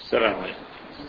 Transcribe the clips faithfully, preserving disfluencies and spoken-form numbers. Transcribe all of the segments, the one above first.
السلام عليكم.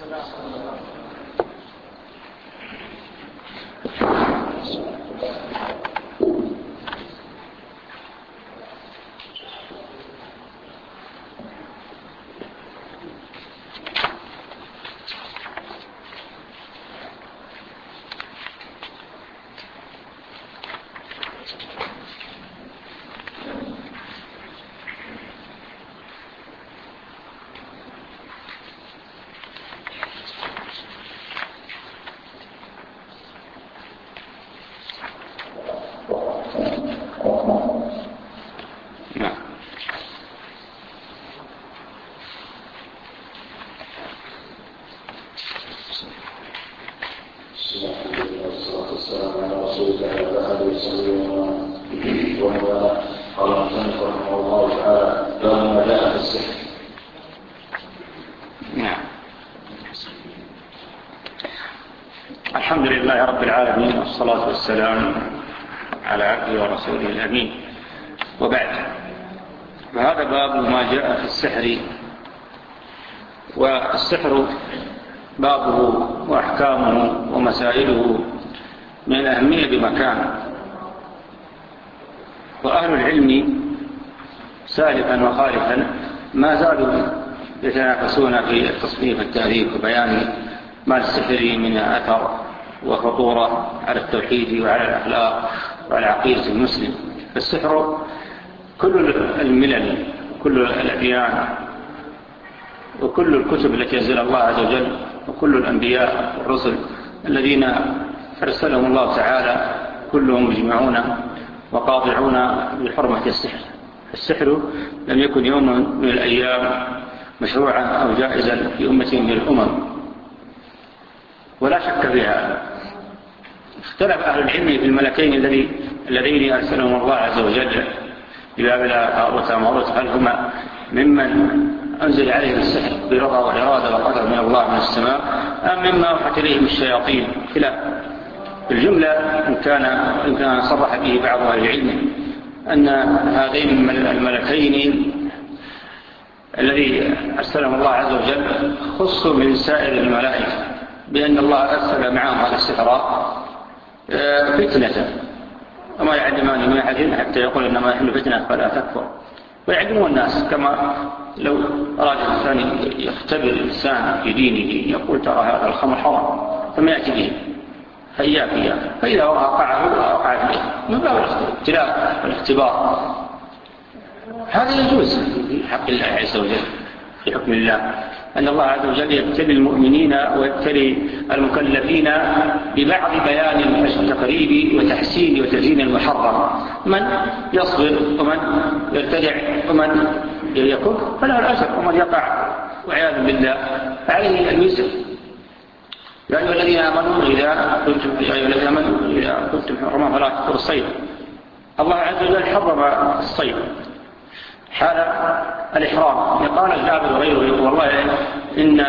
الحمد لله رب العالمين، والصلاة والسلام على عبده ورسوله الأمين، وبعد. فهذا باب ما جاء في السحر. والسحر بابه وأحكامه ومسائله من الأهمية بمكان، وأهل العلم سالفا وخالفا ما زالوا يتنافسون في التصنيف التاريخ وبيان ما السحر من أثر وخطورة على التوحيد وعلى الأخلاق وعلى عقيدة المسلم. فالسحر كل الملل وكل الأديان وكل الكتب التي أنزل الله عز وجل وكل الأنبياء والرسل الذين أرسلهم الله تعالى كلهم مجمعون وقاطعون بحرمة السحر. السحر لم يكن يوما من الأيام مشروعا أو جائزا في أمة من الأمم، ولا شك في هذا. اختلف أهل العلم في الملكين الذين أرسلهم الله عز وجل ببابل هاروت وماروت، هل هما ممن أنزل عليهم السحر برضا وإرادة وقدر من الله من السماء، أم مما أوحت إليهم الشياطين؟ خلاف. الجملة إن كان إن كان صرح به بعض أهل العلم أن هذين الملكين الذي أرسلهم الله عز وجل خصوا من سائر الملائكة بأن الله أرسل معهم هذا السحر فتنة، وما يعلمان من أحد حتى يقول إنما نحن فتنة فلا تكفر، ويعلمون الناس. كما لو أراد الإنسان يختبر الإنسان في دينه يقول ترى هذا الخمر حرام فما يأتي به، فإياك إياك، فإذا وقعه وقع فيه من باب الابتلاء والاختبار. هذا يجوز في حق الله عز وجل، في حكم الله أن الله عز وجل يبتلي المؤمنين ويبتلي المكلفين ببعض بيان التقريب وتحسين وتزيين المحرم. من يصبر ومن يرتدع ومن يكفر فله الأجر، ومن يقع وعياذ بالله فعليه الوزر. يا أيها الذين آمنوا إذا كنتم يا أيها الذين آمنوا إذا كنتم حرما فلا تقتلوا الصيد. الله عز وجل حرم الصيد حال الإحرام. قال الجابر وغيره يقول والله إن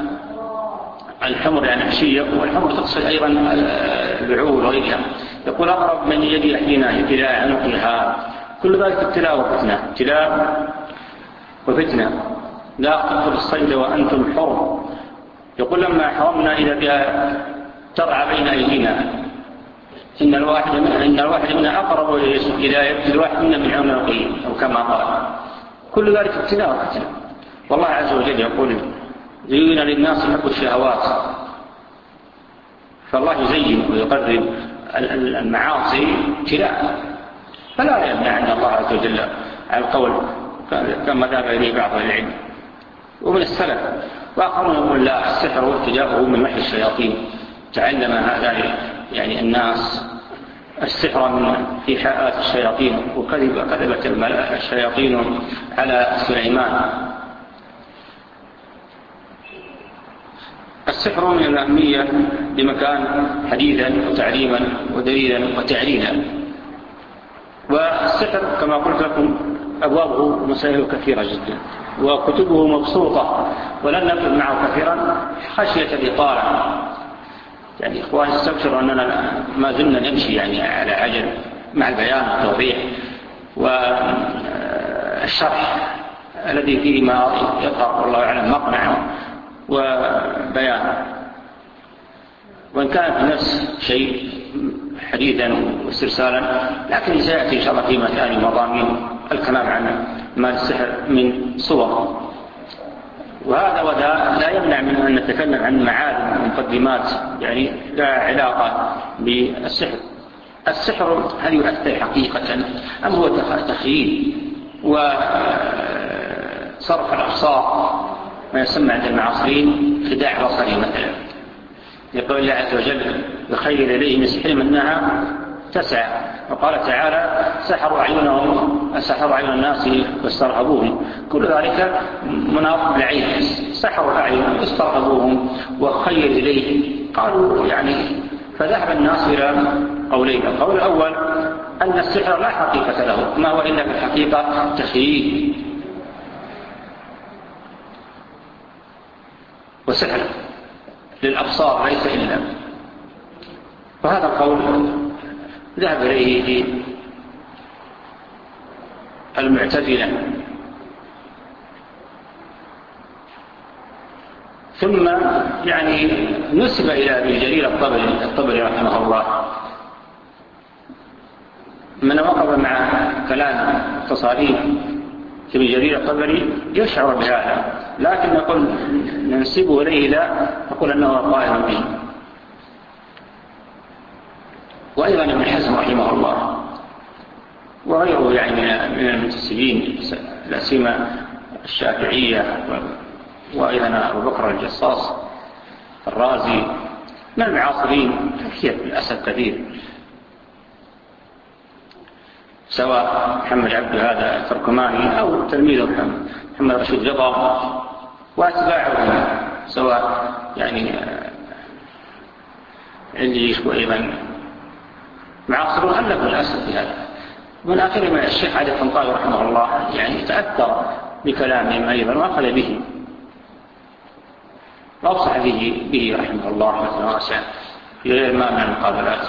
الحمر يعني عشية، والحمر تقصد أيضا البعول وغيرها. يقول أقرب من يد أحدنا إلى عنقها. كل ذلك ابتلاء وفتنة، ابتلاء وفتنة. لا تقتلوا الصيد وأنتم حرم. يقول لما حرمنا إذا بها ترعى بين أيدينا إن الواحد منها إن الواحد منها أقرب إلى يبتل الواحد منا من عنقه، أو كما قال. كل ذلك ابتلاء وفتنة. والله عز وجل يقول زين للناس حب الشهوات، فالله يزين ويقرب المعاصي ابتلاء، فلا يمنع أن الله عز وجل على القول كما ذهب إليه بعض العلم ومن السلف. وآخرون يقول لا، السحر وارتجاؤه من وحي الشياطين. تعلم هذا يعني الناس السحر من إيحاءات الشياطين، وكذب كذبت الشياطين على سليمان. السحر من الأهمية بمكان حديثا وتعليما ودليلا وتعليلا. والسحر كما قلت لكم أبوابه ومسائله كثيرة جدا، وكتبه مبسوطة، ولن نقل معه كثيرا خشية الإطالة. يعني إخواني استبشروا أننا ما زلنا نمشي يعني على عجل مع البيان والتوضيح والشرح الذي فيه ما يظهر والله أعلم مقنع وبيانا، وإن كان في نفس شيء حديثا واسترسالا، لكن سيأتي إن شاء الله في مكان مضامين الكلام عن مال السحر من صور. وهذا وذا لا يمنع من أن نتكلم عن معالم ومقدمات يعني لا علاقة بالسحر. السحر هل يؤثر حقيقة أم هو تخييل وصرف الأبصار، ما يسمى عند المعاصرين خداع بصري مثلا؟ يقول الله عز وجل يخيل إليه من سحرهم أنها تسعى، وقال تعالى سحروا أعينهم سحروا أعين الناس واسترهبوهم، كل ذلك مناط بالعين، سحروا أعينهم واسترهبوهم وخيل إليه. قالوا يعني فذهب الناس إلى قولين: القول الأول أن السحر لا حقيقة له، ما هو إلا في الحقيقة تخييل وسحر للأبصار ليس إلا. وهذا القول ذهب إليه المعتزلة، ثم يعني نسب إلى ابن جرير الطبري الطبري رحمه الله من وقف مع كلام تصاريف ابن جرير الطبري يشعر بهذا، لكن نقول ننسبه إليه لا نقول أنه قائم به. وأيضا ابن حزم رحمه الله وغيره يعني من المنتسبين لا سيما الشافعية وأيضا أبو بكر الجصاص الرازي من المعاصرين كثير للأسف كثير، سواء محمد عبد هذا التركماني أو تلميذه محمد رشيد رضا وأتباعه، سواء يعني اللي يشبه أيضا معاصرون ألفوا للأسف بهذا. من آخرهم الشيخ علي الطنطاوي رحمه الله يعني تأثر بكلامهم أيضا وأخذ به وأبصح به, به رحمه الله رحمة واسعة في غير ما من المقابلات،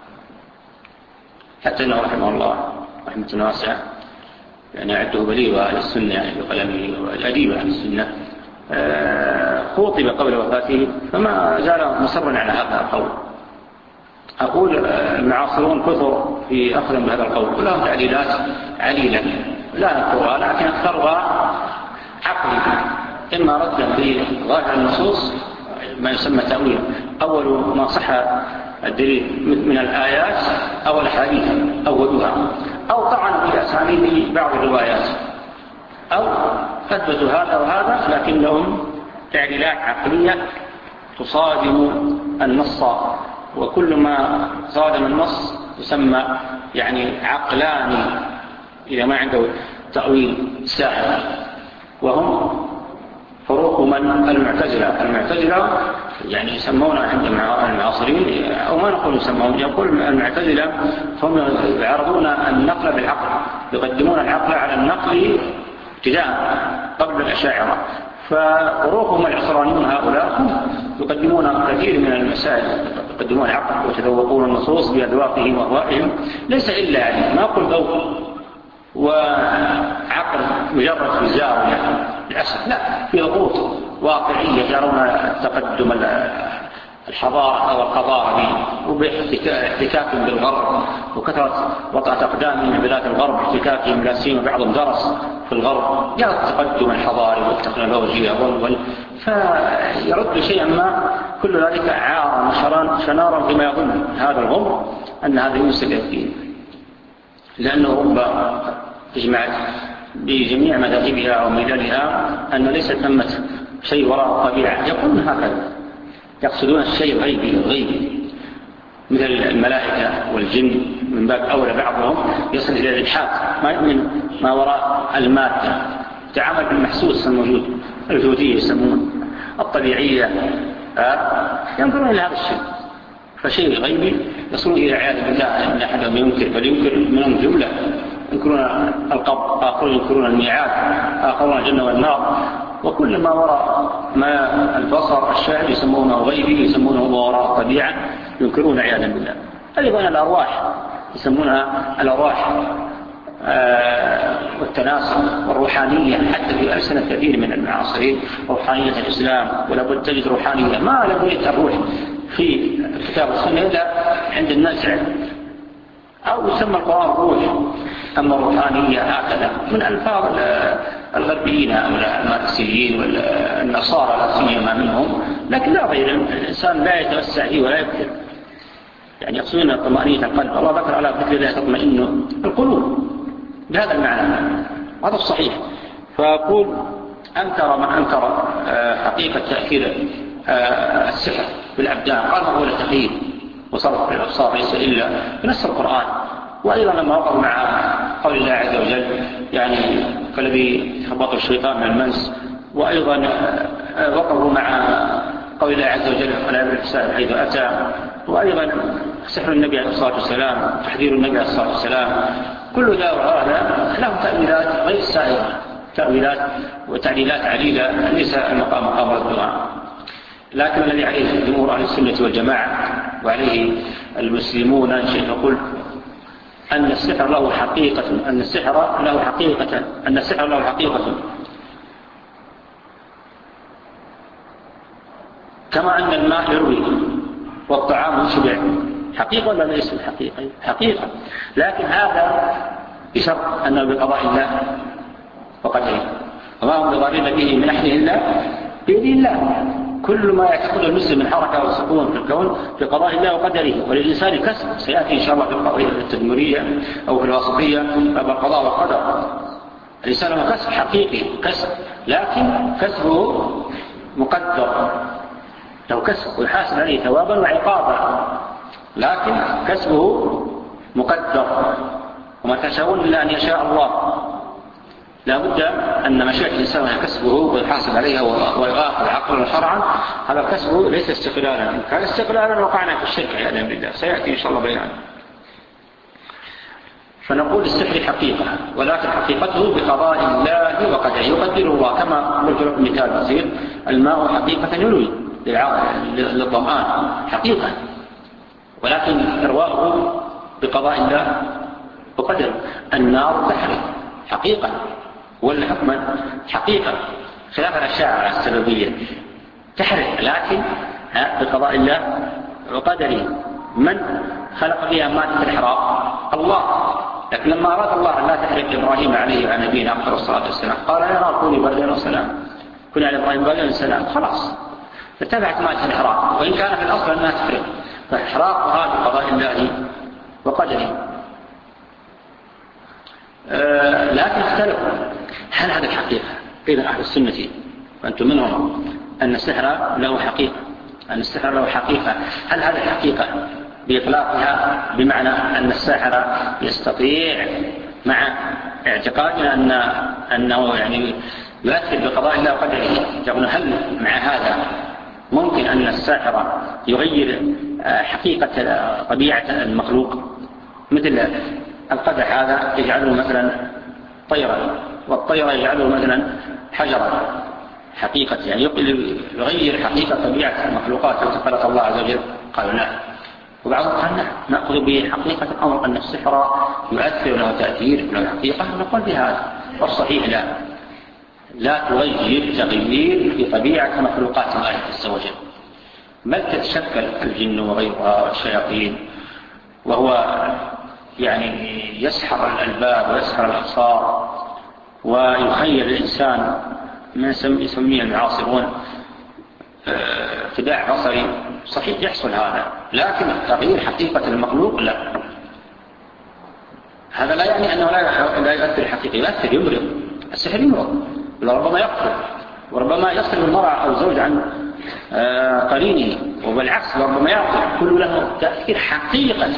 حتى أنه رحمه الله رحمة واسعة يعني أعده بليغ أهل السنة يعني بقلمه والأديب أهل السنة، خوطب قبل وفاته فما زال مصرا على هذا القول. أقول المعاصرون كثر في أخذ بهذا القول ولهم تعليلات عليلة لا نذكرها، لكن أكثرها عقلي، إما ردا بظاهر النصوص ما يسمى تأويل، أول ما صح الدليل من الآيات أو الحديث أولها، أو طعن في أسانيد بعض الروايات، أو أثبتوا هذا وهذا لكن لهم تعليلات عقلية تصادم النص، وكل ما صادم النص يسمى يعني عقلاني إذا ما عنده تأويل ساحر. وهم فروق من المعتزلة. المعتزلة يعني يسمون عند المعاصرين أو ما نقول يسمون، يقول المعتزلة هم يعرضون النقل بالعقل، يقدمون العقل على النقل ابتداء قبل الأشاعرة. فروقهم العصرانيون هؤلاء يقدمون كثير من المسائل، يقدمون العقل ويتذوقون النصوص بأذواقهم وأهوائهم، ليس إلا يعني ما أقول ذوق وعقل مجرد في زاوية للأسف، لا، في ضغوط واقعية يرون تقدم الحضارة أو الحضارة وباحتكاكهم بالغرب وكثرة وطأة أقدامهم من بلاد الغرب، احتكاكهم لا سيما بعضهم درس في الغرب، يرى التقدم الحضاري والتكنولوجيا وال فيرد شيئا ما، كل ذلك عارا شنارا فيما يظن هذا الغرب أن هذا يوسف الدين، لأنه أوروبا اجمعت بجميع مذاهبها ومللها أن ليس ثمة شيء وراء الطبيعة، يقولون هكذا، يقصدون الشيء الغيبي الغيبي مثل الملائكة والجن، من باب أولى بعضهم يصل إلى الإلحاد، ما يؤمن ما وراء المادة، تعامل بالمحسوس الموجود، الوجودية يسمون الطبيعية، ينظرون إلى هذا الشيء، فشيء غيبي يصلون إلى عياذ بالله أن أحدهم ينكر، بل ينكر منهم جملة، ينكرون القبر، آخرون ينكرون الميعاد، آخرون الجنة والنار، وكل ما وراء ما البصر الشاهد يسمونه غيبي، يسمونه ما وراء الطبيعة، ينكرون عياذا بالله. أيضا الأرواح يسمونها الأرواح والتناسق والروحانية حتى في ألسنة كثير من المعاصرين، روحانية الإسلام، ولا بد تجد روحانية ما لا بد الروح في الكتاب والسنة إلا عند النزع، أو يسمى القرآن روح. أما الروحانية هكذا من ألفاظ الغربيين أو الماركسيين والنصارى لا سيما منهم، لكن لا غير. الإنسان لا يتوسع فيه ولا يكثر، يعني يقصدون طمأنينة القلب. الله ذكر على ذكر الله تطمئن القلوب بهذا المعنى، هذا الصحيح. فأقول أنكر من أنكر حقيقة تأثير السحر بالأبدان، قال ما هو التغيير وصرف الأبصار ليس إلا بنص القرآن. وأيضا لما وقف مع قول الله عز وجل يعني كالذي خبط الشيطان من المنس، وأيضا وقفوا مع قول الله عز وجل فلا يبرح الساحر حيث أتى، وأيضا سحر النبي عليه الصلاة والسلام، تحذير النبي عليه الصلاة والسلام، كل ذا وهذا له تأويلات غير سائرة، تأويلات وتعليلات عديدة ليس المقام مقام الدعاء. لكن الذي عليه جمهور أهل السنة والجماعة وعليه المسلمون شيء يقول أن السحر له حقيقة، أن السحر له حقيقة أن السحر له حقيقة كما أن الماء يروي والطعام يشبع. حقيقة ولا ليس الحقيقة؟ حقيقة، لكن هذا بشرط أنه بقضاء الله وقدره، وما هم بضارين به من أحد إلا بإذن الله. كل ما يعتقد المسلم من حركة وسكون في الكون بقضاء الله وقدره، وللإنسان كسب سيأتي إن شاء الله في القضية التدمرية أو في الوسطية بالقضاء والقدر. الإنسان له كسب حقيقي كسب، لكن كسبه مقدر، له كسب ويحاسب عليه ثوابا وعقابا، لكن كسبه مقدر. وما تشاءون إلا أن يشاء الله. لا بد أن مشيئة الإنسان يكسبه ويحاسب عليها ويغافل عقلا وشرعا، هذا كسبه ليس استقلالا. كان استقلالا وقعنا في الشرك عياذا بالله، سيأتي إن شاء الله بيان. فنقول السحر حقيقة، ولكن حقيقته بقضاء الله وقدره، يقدره الله. كما قلت لكم مثال بسيط، الماء حقيقة يروي للظمآن حقيقة، ولكن إرواؤه بقضاء الله وقدره. النار تحرق حقيقة، والحكم حقيقة، خلاف الأشاعرة السببية تحرق لكن بقضاء الله وقدره. من خلق فيها مادة الإحراق؟ الله. لكن لما أراد الله أن لا تحرق إبراهيم عليه وعلى نبينا أفضل الصلاة والسلام قال يا نار كوني بردا وسلام، كوني على إبراهيم بردا وسلام، خلاص ارتفعت مادة الإحراق، وإن كان في الأصل أنها تحرق، فإحراقها بقضاء الله وقدره. آه لكن اختلفوا هل هذا الحقيقة؟ قيل أهل السنة وأنتم منهم أن السحر له حقيقة، أن السحر له حقيقة. هل هذا الحقيقة بإطلاقها بمعنى أن الساحر يستطيع مع اعتقادنا أن أنه يعني يؤثر بقضاء الله وقدره؟ يقول هل مع هذا ممكن أن الساحر يغير حقيقة طبيعة المخلوق؟ مثل القدح هذا يجعله مثلا طيرا، والطير يجعله مثلا حجرا، حقيقة يعني يغير حقيقة طبيعة المخلوقات التي خلق الله عز وجل. قالوا لا. وبعضهم قال لا، نأخذ بحقيقة الأمر أن السحر يؤثر له تأثير له حقيقة، نقول بهذا. والصحيح لا، لا تغير تغيير في طبيعة مخلوقات الله عز وجل، بل تتشكل الجن وغيرها والشياطين، وهو يعني يسحر الألباب ويسحر الأبصار ويخيل الإنسان ما يسميه المعاصرون خداع بصري. صحيح يحصل هذا، لكن تغيير حقيقة المخلوق لا. هذا لا يعني أنه لا يؤثر حقيقي، يؤثر، يمرض. السحر يمرض، وربما يقتل، وربما يصل المرأة أو زوج عن قرينه، وبالعكس وربما يقتل. كل له تأثير حقيقة،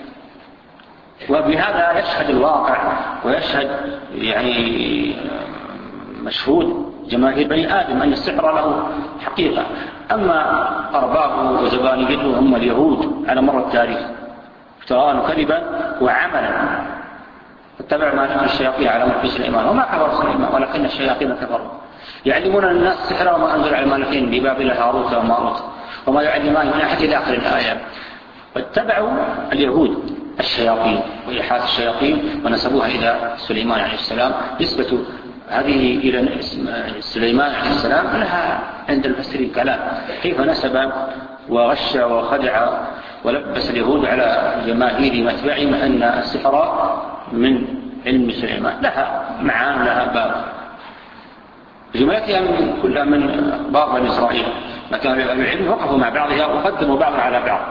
وبهذا يشهد الواقع ويشهد يعني مشهود جماهير بني آدم أن السحر له حقيقة. أما أربابه وزبانيته هم اليهود على مر التاريخ، افتراء وكذبا وعملا، اتبعوا ما تتلو الشياطين على ملك سليمان وما كفر سليمان ولكن الشياطين كفروا يعلمون الناس السحر وما أنزل على الملكين ببابل هاروت وماروت وما يعلمان من أحد إلى آخر الآية. واتبعوا اليهود الشياطين وإيحاء الشياطين، ونسبوها إلى سليمان عليه السلام. نسبة هذه إلى سليمان عليه السلام لها عند المفسرين كلام، كيف نسب وغش وخدع ولبس اليهود على جماهير متبعهم أن السحر من علم سليمان، لها معان لها باب جملتها من كلها من أخبار بني إسرائيل. ما كان العلم وقفوا مع بعضها وقدموا بعضها على بعض.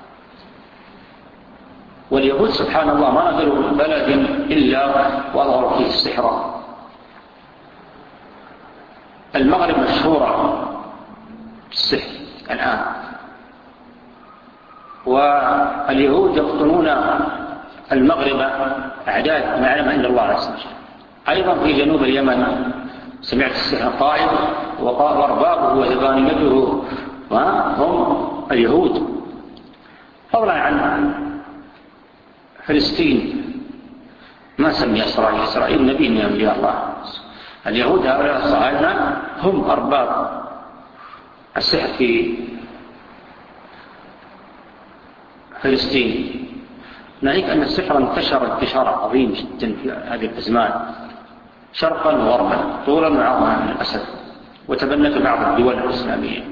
واليهود سبحان الله ما نزلوا بلد إلا وأظهروا فيه السحر. المغرب مشهورة بالسحر الآن، واليهود يقطنون المغرب أعداد ما يعلم إلا الله عز وجل. أيضا في جنوب اليمن سمعت السحر طائف وأربابه وزبانيته هم اليهود، فضلا عن فلسطين ما سمي إسرائيل. إسرائيل نبي من أنبياء الله. اليهود هؤلاء الصهاينة هم أرباب السحر في فلسطين. ناهيك أن السحر انتشر انتشار عظيم جدا في هذه الأزمان، شرقا وغربا، طولا وعرضا من الأسد، وتبنت بعض الدول الإسلامية.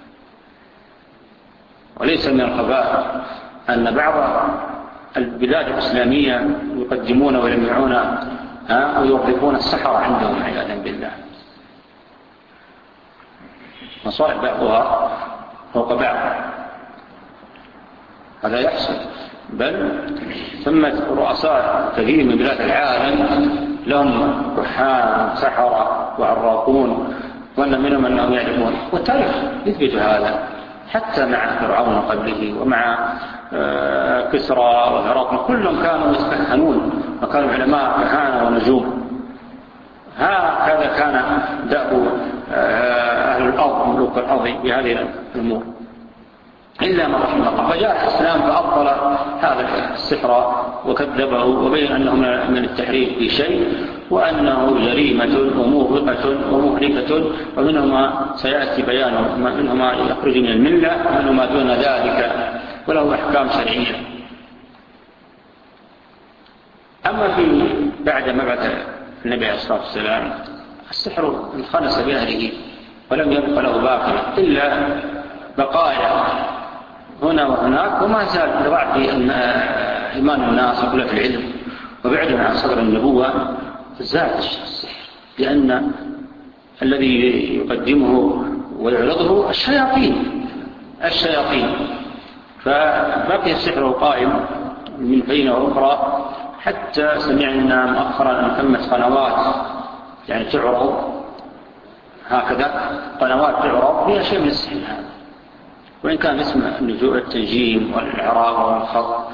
وليس من الخفاء أن بعض البلاد الإسلامية يقدمون ويلمعون ويوظفون السحرة عندهم عياذا بالله. مصائب بعضها فوق بعض، هذا يحصل. بل ثمة رؤساء كثير من بلاد العالم لهم كحان سحرة وعراقون، وأن منهم أنهم يعلمون، والتاريخ يثبت هذا حتى مع فرعون قبله ومع كسرى وهرقل، كلهم كانوا يتكهنون وكانوا علماء كهانة ونجوم. هكذا كان دأب أهل الأرض ملوك الأرض بهذه الأمور، إلا ما رحم الله. فجاء الإسلام فأبطل هذا السحر وكذبه وبين أنه من التحريف في شيء، وأنه جريمة وموبقة ومهلكة، ومنهما سيأتي بيانه، منهما يخرج من الملة ومنهما دون ذلك، وله أحكام شرعية. أما في بعد مبعث النبي عليه الصلاة والسلام السحر انخنس بأهله ولم يبق له باقي إلا بقايا هنا وهناك، وما زال ضعف إيمان الناس وقلة العلم وبعدهم عن صدر النبوة زاد السحر، لأن الذي يقدمه ويعرضه الشياطين الشياطين فبقي السحر قائم من بين وأخرى، حتى سمعنا مؤخرا أن ثمت قنوات يعني تعرض هكذا، قنوات تعرض فيها شيء من السحر هذا، وإن كان اسم النجوم التنجيم والإعراب والخط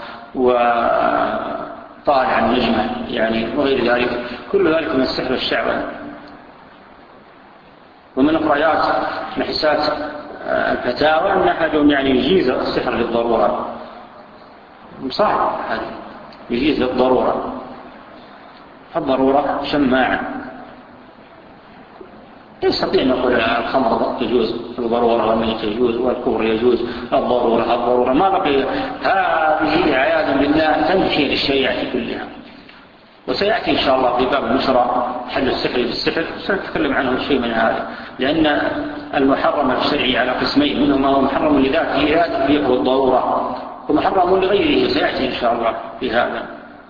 وطالع النجمة يعني وغير ذلك، كل ذلك من السحر الشعبي. ومن القرايات نحسات الفتاوى أن أحدهم يعني يجيز السحر للضرورة، صعب هذا يجيز للضرورة، الضرورة شماعة، يستطيع أن يقول الخمر يجوز الضرورة والميت يجوز والكفر يجوز الضرورة الضرورة، ما بقي. هذه عياذا بالله تمحي للشريعة كلها. وسيأتي إن شاء الله في باب النشرة حل السحر بالسحر، سنتكلم عنه شيء من هذا، لأن المحرم الشرعي على قسمين، منه ما هو محرم لذاته ذاته والضرورة، ومحرم لغيره، سيأتي إن شاء الله في هذا.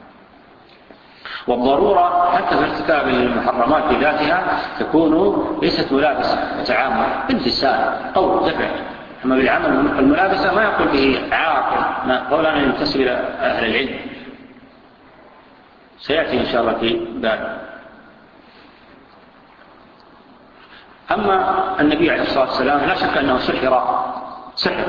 والضرورة حتى في ارتكاب المحرمات بذاتها تكون ليست ملابسة وتعامل باللسان أو دفع، أما بالعمل الملابسة ما يقول به عاقل قولا أن ينتسب إلى أهل العلم، سيأتي إن شاء الله في باب. أما النبي عليه الصلاة والسلام لا شك أنه سحر سحر،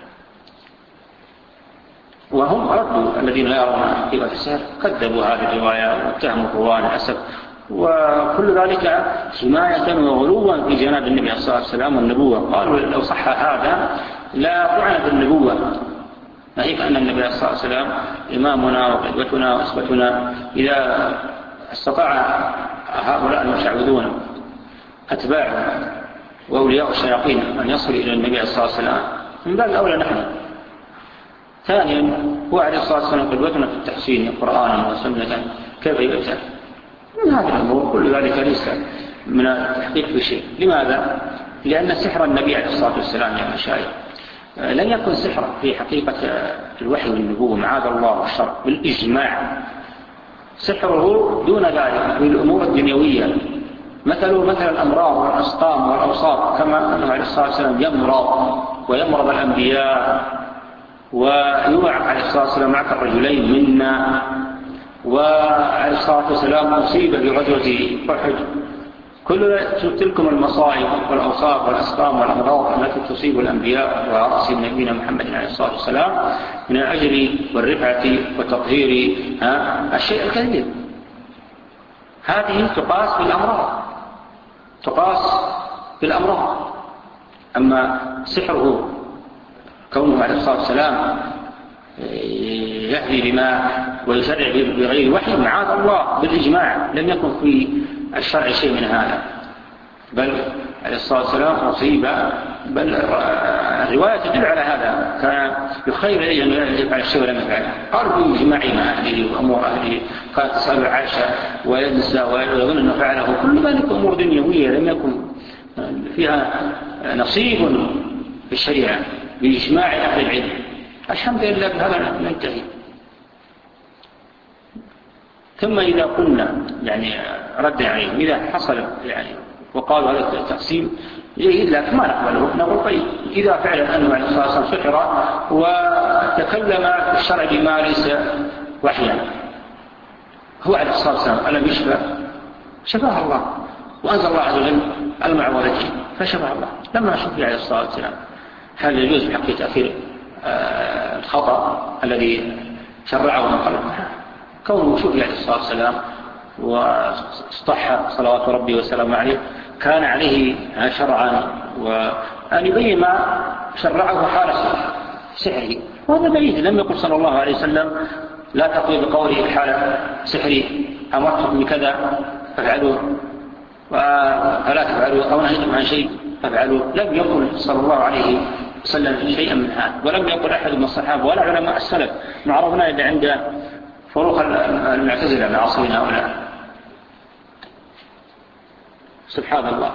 وهم ردوا الذين يرون حقيقة السحر كذبوا هذه الرواية واتهموا القرآن الأسف، وكل ذلك حماية وغلوا في جناب النبي عليه الصلاة والسلام والنبوة. قالوا لو صح هذا لا طعنت النبوة، ناهيك أن النبي عليه الصلاة والسلام إمامنا وقدوتنا وأسوتنا. إذا استطاع هؤلاء المشعوذون أتباع وأولياء الشياطين أن يصلوا إلى النبي عليه الصلاة والسلام من باب الأولى نحن. ثانيا هو عليه الصلاة والسلام قدوتنا في التحسين قرآنا وسنة، كيف يؤتى من هذه الأمور؟ كل ذلك ليس من التحقيق في شيء. لماذا؟ لأن سحر النبي عليه الصلاة والسلام يا مشايخ لن يكن سحر في حقيقة الوحي والنبوة معاذ الله والشرع بالإجماع. سحره دون ذلك في الأمور الدنيوية، مثل مثل الأمراض والأسقام والأوصاب، كما أنه عليه الصلاة والسلام يمرض ويمرض الأنبياء، ويوعى عليه الصلاة والسلام معك الرجلين منا، وعليه الصلاة والسلام أصيب بغزوة أحد. كل تلكم المصائب والأوصاف والأسقام والأمراض التي تصيب الأنبياء ورأس نبينا محمد عليه الصلاة والسلام من الأجر والرفعة والتطهير الشيء الكثير، هذه تقاس بالأمراض، تقاس بالأمراض. أما سحره كونه عليه الصلاة والسلام يهدي بما ويشرع بغير وحي معاذ الله بالإجماع، لم يكن في الشرع شيء من هذا، بل عليه الصلاة والسلام أصيب، بل الرواية تدل على هذا، كان يخير إليه أن يفعل الشيء ولم يفعله. قالوا بإجماع مع أهله وأمور أهله، كانت تسأل عائشة وينسى ويظن أنه فعله، كل ذلك أمور دنيوية لم يكن فيها نصيب في الشريعة بإجماع أهل العلم. الحمد لله بهذا ننتهي. ثم إذا قلنا يعني رد عليهم إذا حصل يعني وقالوا هذا التقسيم جيد لكن ما نقبله، نقول طيب إذا فعلا أنه عليه الصلاة والسلام سحر وتكلم في الشرع بما ليس وحيا، هو عليه الصلاة والسلام ألم يشفى؟ شفاه الله، وأنزل الله عز وجل المعوذتين فشفاه الله لما شفي عليه الصلاة والسلام. هل يجوز بحق تأخير الخطأ الذي شرعه من قبل؟ كونه شفي عليه الصلاة والسلام واصطح صلوات ربي وسلامه عليه كان عليه شرعا وأن يبين ما شرعه حال سحره، وهذا بعيد. لم يقل صلى الله عليه وسلم لا تقضي بقوله حال سحره أمرتكم بكذا فافعلوه فلا تفعلوا أو نهيتم عن شيء فافعلوه، لم يقل صلى الله عليه وسلم شيئا من هذا، ولم يقل أحد من الصحابة ولا علماء السلف ما عرفنا إلا عند فروق المعتزلة العاصرين هؤلاء. سبحان الله.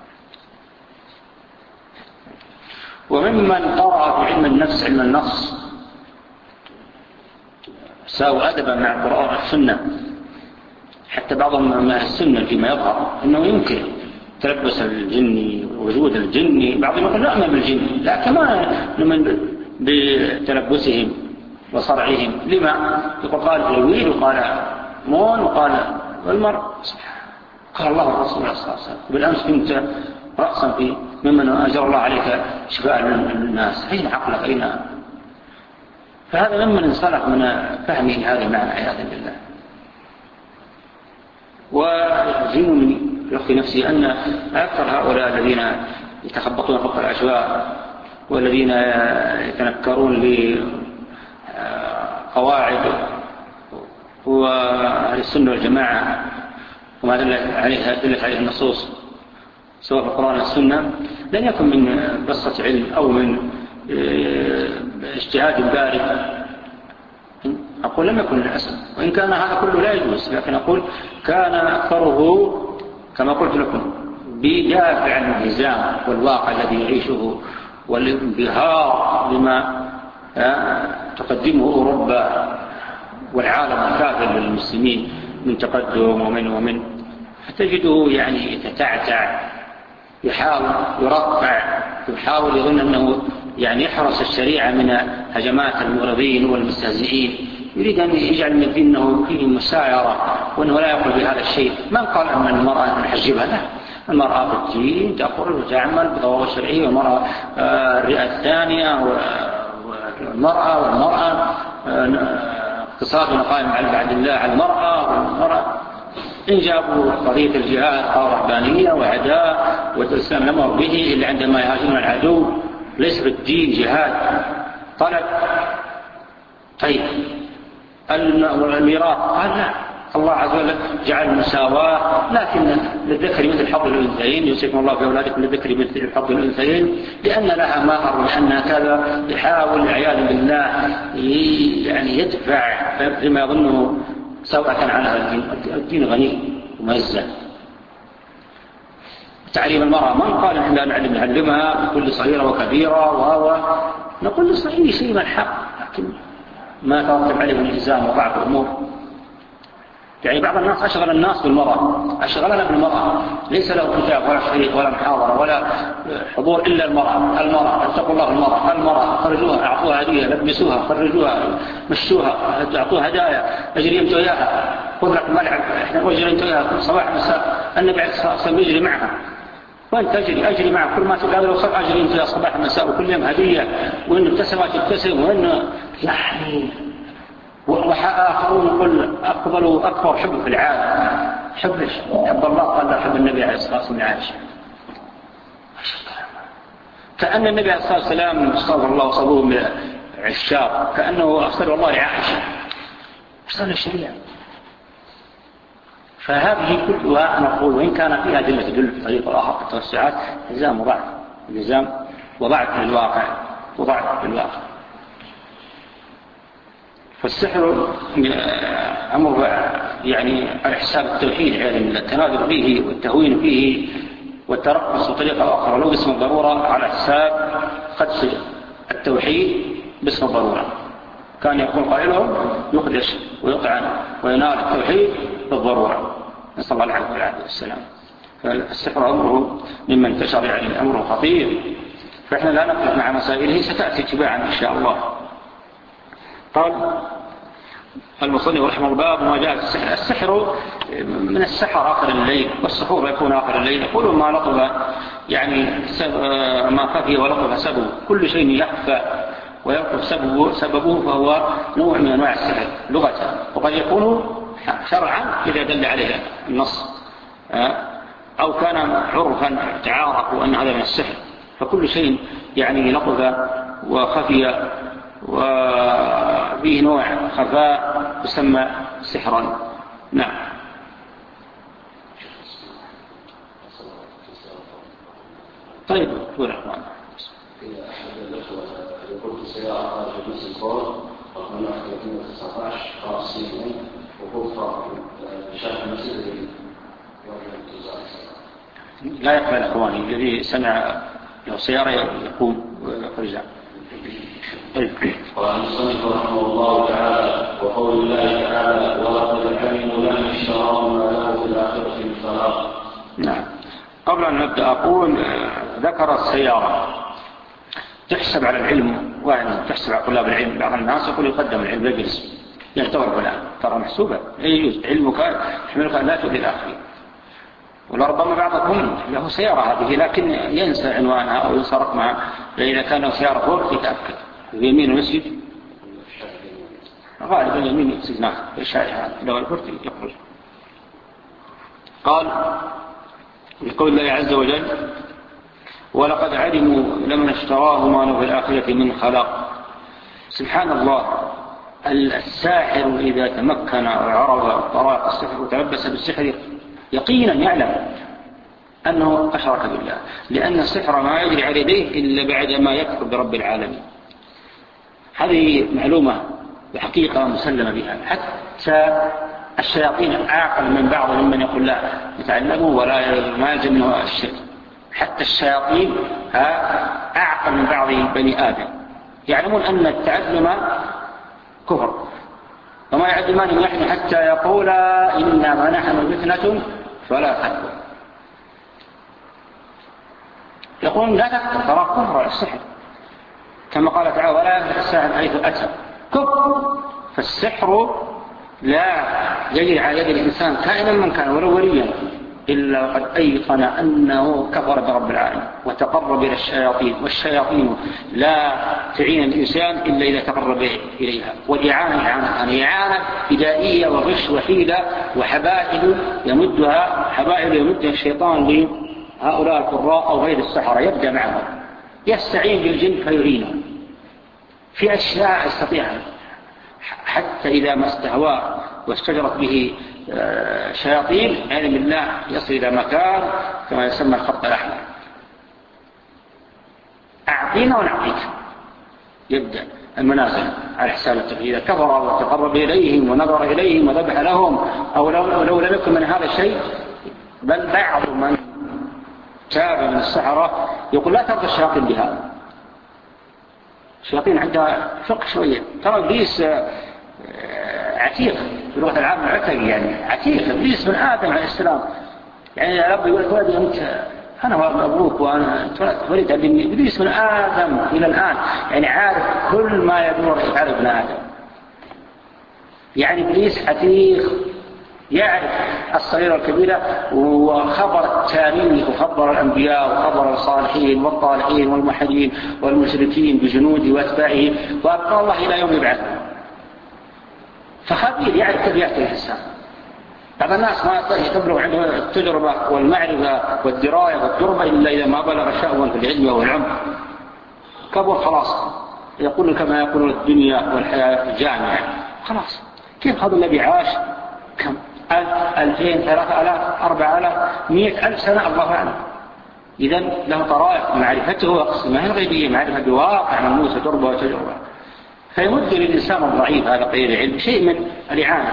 وممن قرأ في علم النفس علم النص ساوى أدبا مع القرآن والسنة، حتى بعضهم من السنة فيما يظهر أنه يمكن تلبس الجن ووجود الجن، بعضهم يقول لا أمام الجن، لا كما نؤمن بتلبسهم وصرعهم. لما؟ يقول قال الويل وقال مون وقال والمرء، قال الله الرسول صلى الله عليه وسلم بالأمس كنت رأسا في ممن أجر الله عليك شفاء الناس، أين عقلك أين؟ فهذا ممن انصرف من فهمه هذا المعنى عياذا بالله. ويحزنني في نفسي أن أكثر هؤلاء الذين يتخبطون فوق الأشواء والذين يتنكرون لقواعد وأهل السنة والجماعة وما دلت عليه النصوص سواء في القرآن والسنة لن يكن من بسطة علم أو من اجتهاد بارد. أقول لم يكن للأسف، وإن كان هذا كله لا يجوز، لكن أقول كان أكثره كما قلت لكم بدافع الانهزام والواقع الذي يعيشه والانبهار بما تقدمه أوروبا والعالم الكافر للمسلمين من تقدم ومن ومن فتجده يعني يتتعتع، يحاول يرفع، يحاول يظن أنه يعني يحرس الشريعة من هجمات المغرضين والمستهزئين، يريد أن يجعل من الدين أنه فيه مسايرة وأنه لا يقول بهذا الشيء. من قال أن المرأة نحجبها؟ لا، المرأة في الدين تخرج وتعمل بضوابط شرعية، والمرأة الرئة الثانية والمرأة والمرأة اقتصادنا قائم على بعد الله على المرأة والمرأة. إن جابوا قضية الجهاد قال رهبانية وعداء والإسلام لم يمر به إلا عندما يهاجمون العدو، ليس في الدين جهاد طلب. طيب الميراث قال لا، الله عز وجل جعل المساواة، لكن للذكر مثل حظ الأنثيين، يوصيكم الله في أولادكم للذكر مثل حظ الأنثيين، لأن لها مهر ولأنها كذا، يحاول والعياذ بالله يعني يدفع بما يظنه سوءة على الدين. الدين غني ومنزه. تعليم المرأة من قال إن لا نعلم نعلمها بكل صغيرة وكبيرة، وهو نقول لصغير شيء من الحق، لكن ما ترتب عليه من الإلزام وبعض الأمور. يعني بعض الناس أشغل الناس بالمرأة، أشغلنا بالمرأة، ليس له كتاب ولا شريط ولا محاضرة ولا حضور إلا المرأة. المرأة اتقوا الله، المرأة المرأة خرجوها، أعطوها هدية، لبسوها، خرجوها، مشوها، أعطوها هدايا، أجري أنت وياها، خذ لك ملعب، إحنا أجري أنت وياها صباح مساء. النبي عليه الصلاة والسلام يجري معها، وأنت أجري أجري معها كل ما تقدر، لو صار أجري أنت صباح مساء، وكل يوم هدية، وإن ابتسمت تبتسم، وإن يعني وآخرون يقول أقبلوا أكبر حب في العالم، حب حب الله، قال لا حب النبي عليه الصلاة والسلام عائشة. كأن النبي عليه الصلاة والسلام استغفر الله وصبوه من عشاق، كأنه أرسل الله لعائشة، أرسل الشريعة. فهذه كلها نقول وإن كان فيها أدلة تدل في طريق الآخر في التوسعات، الزام وضعف، الزام وضعف في الواقع، وضعف في الواقع. فالسحر أمر يعني على حساب التوحيد، يعني التناظر فيه والتهوين فيه والترقص بطريقة أخرى لو باسم الضرورة، على حساب قدس التوحيد باسم الضرورة. كان يقول قائلهم يخدش ويطعن وينال التوحيد بالضرورة، نسأل الله العافية والعافية والسلام. فالسحر أمره مما انتشر، يعني أمره خطير، فإحنا لا نقف مع مسائله، ستأتي تباعا إن شاء الله. قال المصنف رحمه الله باب ما جاء في السحر. السحر من السحر آخر الليل، والسحور يكون آخر الليل. يقول ما لطف يعني ما خفي ولطف سببه، كل شيء يخفى ويلطف سببه, سببه فهو نوع من أنواع السحر لغة، وقد يكون شرعا إذا دل عليه النص، أو كان عرفا تعارفوا أن هذا من السحر. فكل شيء يعني لطف وخفي وفيه نوع خفاء يسمى سحرا. نعم. طيب قول أخوان. قلت سيارة خارج نفس القول رقم ثلاثمائة وتسعة عشر خاصين وقوة شرح المسجد لا يقبل أخواني الذي سمع لو سيارة يقوم ويخرجها. قال المصنف رحمه الله تعالى وقول الله تعالى ولقد علموا لمن اشتراه ما له في الآخرة من خلاق. نعم. قبل أن نبدأ أقول ذكر السيارة تحسب على العلم، وأن تحسب على طلاب العلم. بعض الناس يقول يقدم العلم يجلس يعتبر فلان، ترى محسوبة يجوز علمك يحملك لا تؤذي الآخرين. ولربما بعضكم له سيارة هذه لكن ينسى عنوانها أو ينسى رقمها، فإذا كان سيارة فوق يتأكد في يمين المسجد، غالبا يمين المسجد ناخذ الشارع هذا لو الفرت يخرج. قال بقول الله عز وجل ولقد علموا لمن اشتراه ما له في الآخرة من خلاق. سبحان الله، الساحر إذا تمكن وعرف طرائق السحر وتلبس بالسحر يقينا يعلم أنه أشرك بالله، لأن السحر ما يجري على يديه إلا بعد ما يكفر برب العالمين. هذه معلومة بحقيقة مسلمة بها. حتى الشياطين أعقل من بعض ممن يقول لا يتعلموا ولا ما يلزمه الشرك. حتى الشياطين أعقل من بعض بني آدم، يعلمون أن التعلم كفر، وما يعلمان من نحن حتى يقولا إنما نحن فتنة فلا تكفر. يقولون لا تكفر، ترى كفر على السحر كما قال تعالى ولا يفلح الساحر حيث أتى كفر. فالسحر لا يجري على يد الإنسان كائنا من كان ولو وليا إلا قد أيقن أنه كفر برب العالمين وتقرب إلى الشياطين، والشياطين لا تعين الإنسان إلا إذا تقرب إليها. والإعانة إعانة إعانة بدائية وغش وحيلة وحبائل يمدها حبائل يمدها الشيطان لهؤلاء القراء أو غير السحرة. يبدأ معهم يستعين بالجن فيعينهم في أشياء يستطيعها، حتى إذا ما استهوى واستجرت به شياطين علم الله يصل إلى مكان كما يسمى الخط الأحمر، أعطينا ونعطيك، يبدأ المنازل على حساب التقييد. كفر وتقرب إليهم ونظر إليهم وذبح لهم، أو لو, لو لم يكن من هذا الشيء، بل بعض من تاب من السحرة يقول لا ترضى الشياطين بهذا. الشياطين عندها فقه شوية، ترى إبليس عتيق في اللغة العامة، عتق يعني عتيق. إبليس من آدم عليه السلام، يعني الأب يقول ولدي أنت أنا أبوك وأنا ولد أبني. إبليس من آدم إلى الآن يعني عارف كل ما يدور يفعله ابن آدم. يعني إبليس عتيق يعرف الصغيرة والكبيرة، وخبر التاريخ وخبر الأنبياء وخبر الصالحين والطالحين والموحدين والمشركين بجنوده وأتباعه وأبقى الله إلى يوم يبعث. فخبير يعرف كيف يأتي الإنسان. بعض الناس ما تبلغ عنده التجربة والمعرفة والدراية والتربة إلا إذا ما بلغ شأوا في العلم والعمر كبر خلاص، يقول كما يقول الدنيا والحياة جامعة خلاص. كيف هذا الذي عاش كم ألف ألفين ثلاثة ألاف أربعة ألاف مئة ألف سنة الله أعلم. إذن له طرائق معرفته وقسمها الغيبية، معرفة بواقع ملموس وتربة وتجربة. فيمد للإنسان الضعيف هذا قيد العلم شيء من الإعانة،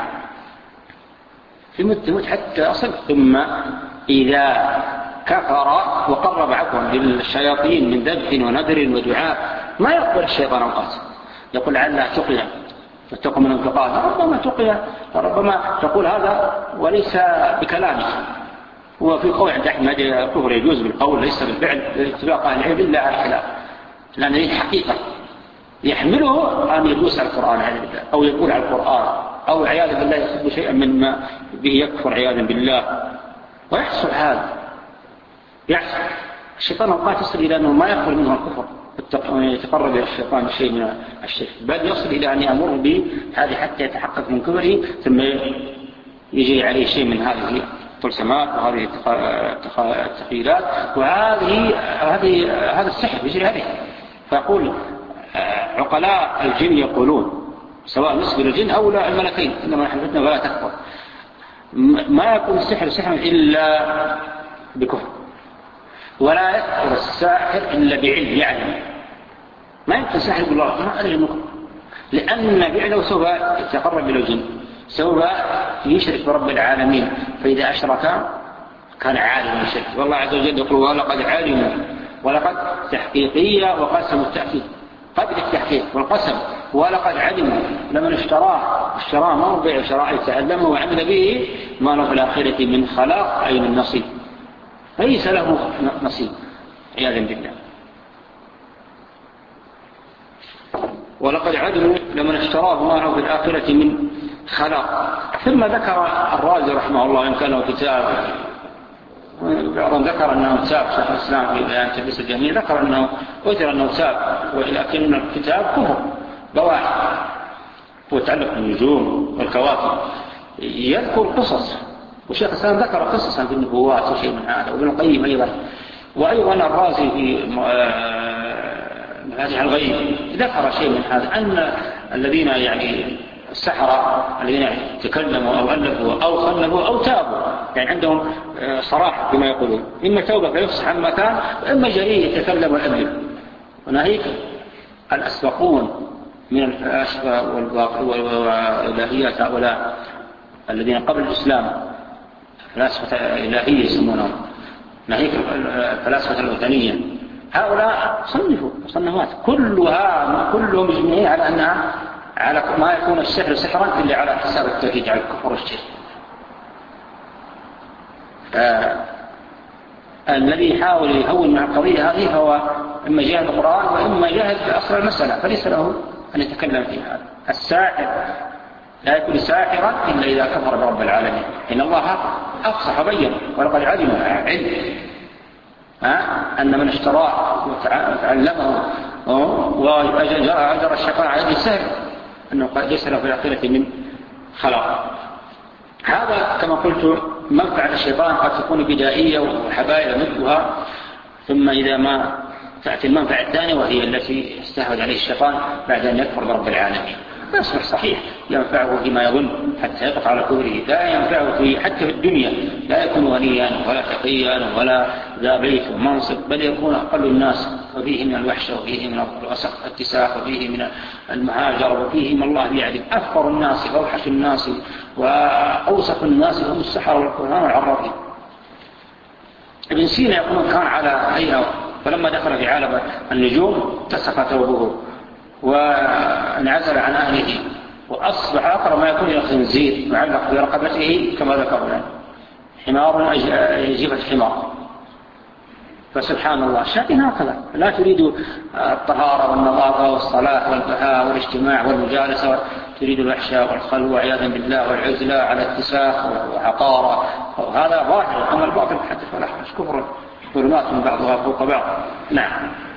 يمد حتى أصل. ثم إذا كفر وقرب عفوا للشياطين من ذبح ونذر ودعاء ما يقبل الشيطان أوقات، يقول لعلها تقيا فاتقوا من انفقاها. ربما تقيا، ربما تقول هذا وليس بكلامك. وفي قول عند أحمد الكفر يجوز بالقول ليس بالفعل اتفاق أهل العلم إلا على الخلاف، لأن هذه حقيقة يحمله أن يدوس على القرآن أو يقول على القرآن أو عياذا بالله يحب شيئا مما به يكفر عياذا بالله. ويحصل هذا، يحصل الشيطان أوقات يصل إلى أنه ما يقبل منه الكفر، يتقرب إلى الشيطان بشيء من الشرك، بل يصل إلى أن يأمره به هذه حتى يتحقق من كفره، ثم يجي عليه شيء من هذه الطلسمات وهذه التخيلات وهذه هذه هذا السحر يجري عليه. فيقول عقلاء الجن يقولون سواء نسبة للجن أو لا الملكين إنما نحن فتنا ولا تكفر. ما يكون السحر سحرا إلا بكفر، ولا يكفر الساحر إلا بعلم. يعني ما يمكن سحر بالله ما أدري مكفر، لأن بعله سوف يتقرب إلى الجن، سوف يشرك برب العالمين. فإذا أشرك كان عالما يشرك. والله عز وجل يقول ولقد علموا، ولقد تحقيقية وقسم التأكيد، قبل التحقيق والقسم. ولقد علموا لمن اشتراه، اشتراه ما هو بيع شراء، يتعلمه وعمل به ما له في الآخرة من خلاق أي من نصيب، ليس له نصيب عياذا بالله. ولقد علموا لمن اشتراه ما له في الآخرة من خلاق. ثم ذكر الرازي رحمه الله إن كان له كتاب، بعضهم ذكر أنه تاب، شيخ الإسلام في بيان تلبيس الجميع ذكر أنه أثر أنه تاب، ولكن الكتاب كفر بواحد وتعلق بالنجوم والكواكب. يذكر قصص، وشيخ الإسلام ذكر قصصا في النبوات وشيء من هذا، وابن القيم أيضا. وأيضا الرازي في مفاتيح الغيب ذكر شيء من هذا، أن الذين يعني السحرة الذين تكلموا أو ألفوا أو خلفوا أو تابوا، يعني عندهم صراحة كما يقولون، إما توبة فيفصح عما كان، وإما جريء يتكلم ويألف. وناهيك الأسبقون من الفلاسفة والإلهيات هؤلاء الذين قبل الإسلام، فلاسفة إلهية يسمونهم، ناهيك الفلاسفة الوثنية، هؤلاء صنفوا صنفات كلها كلهم مجمعين على أنها على ما يكون السحر سحرا إلا على حساب التوحيد، على الكفر والشرك. الذي يحاول يهون مع القضية هذه هو إما جاهل القرآن وإما جاهل في أصل المسألة، فليس له أن يتكلم في هذا. الساحر لا يكون ساحرا إلا إذا كفر برب العالمين. إن الله أفصح بين ولقد علم علم أن من اشتراه وتعلمه وأجر الشيطان عليه السهل أنه ليس له في الآخرة من خلاق. هذا كما قلت منفعة الشيطان قد تكون بدائية وحبائل مثلها، ثم إذا ما تأتي المنفعة الثانية وهي التي استهود عليه الشيطان بعد أن يكفر برب العالمين. فيصبح صحيح ينفعه فيما يظن حتى يقف على كبره، لا ينفعه في حتى في الدنيا، لا يكون غنيا ولا تقيا ولا ذا بيت ومنصب، بل يكون أقل الناس، وفيه من الوحشة وفيه من الاتساخ وفيه من المهاجر وفيه من الله يعلم. أفقر الناس وأوحش الناس وأوسخ الناس هم السحرة والكهان والعرافين. ابن سينا يقول كان على هيئة، فلما دخل في عالم النجوم اتسخ ثوبه وانعزل عن أهله وأصبح أقرب ما يكون إلى خنزير معلق برقبته كما ذكرنا، حمار جيفة حمار. فسبحان الله الشياطين هكذا لا تريد الطهارة والنظافة والصلاة والبهاء والاجتماع والمجالسة، تريد الوحشة والخلوة عياذا بالله والعزلة على اتساخ وعقارة، وهذا ظاهر. أما الباطل حتى فلا حرج، كفر ظلمات من بعضها فوق بعض. نعم.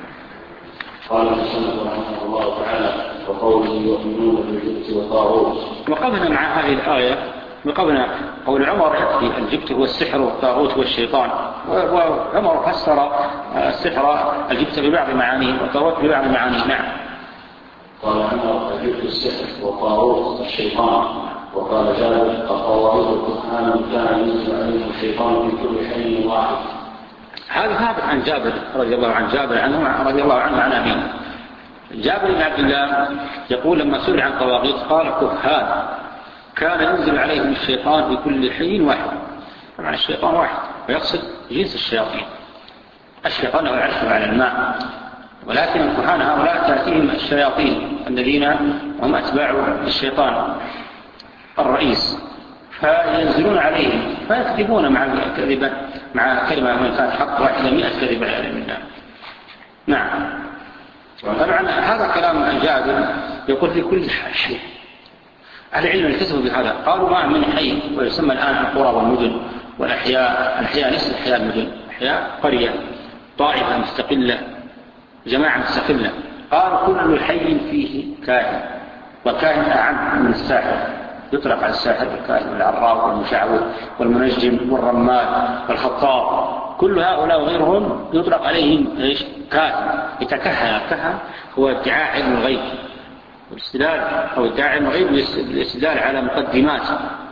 قال المصنف رحمه الله تعالى وقوله يؤمنون بالجبت والطاغوت. وقفنا مع هذه الآية، وقفنا قول عمر يكفي الجبت هو السحر والطاغوت هو الشيطان، وعمر فسر السحر الجبت ببعض معانيه والطاغوت ببعض معانيه. نعم. قال عمر الجبت السحر والطاغوت الشيطان. وقال جابر الطواغيت الكهان كان ينزل عليهم الشيطان في كل حي واحد. هذا ثابت عن جابر رضي الله عن جابر عنه رضي الله عنه عن أبيه. جابر بن عبد الله يقول لما سئل عن طواغيت قال كهان كان ينزل عليهم الشيطان في كل حين واحد. طبعا الشيطان واحد ويقصد جنس الشياطين. الشيطان هو العرش على الماء، ولكن الكهان هؤلاء تأتيهم الشياطين الذين هم أتباع الشيطان الرئيس، فينزلون عليهم فيكذبون مع الكذبة مع كلمة من كانت حق واحدة مئة كذبة على الله. نعم. طبعا هذا كلام جابر يقول في كل حي. أهل العلم التزموا بهذا، قالوا ما من حي، ويسمى الآن القرى والمدن والأحياء. الأحياء ليس أحياء المدن، أحياء قرية طائفة مستقلة جماعة مستقلة. قالوا كل حي فيه كاهن، والكاهن أعم من الساحر، يطلق على الساحر والكاهن والعراف والمشعوذ والمنجم والرمال والخطاب، كل هؤلاء وغيرهم يطلق عليهم ايش؟ كاهن. يتكهن. الكهن هو ادعاء علم الغيب والاستدلال، أو ادعاء علم الغيب بالاستدلال على مقدمات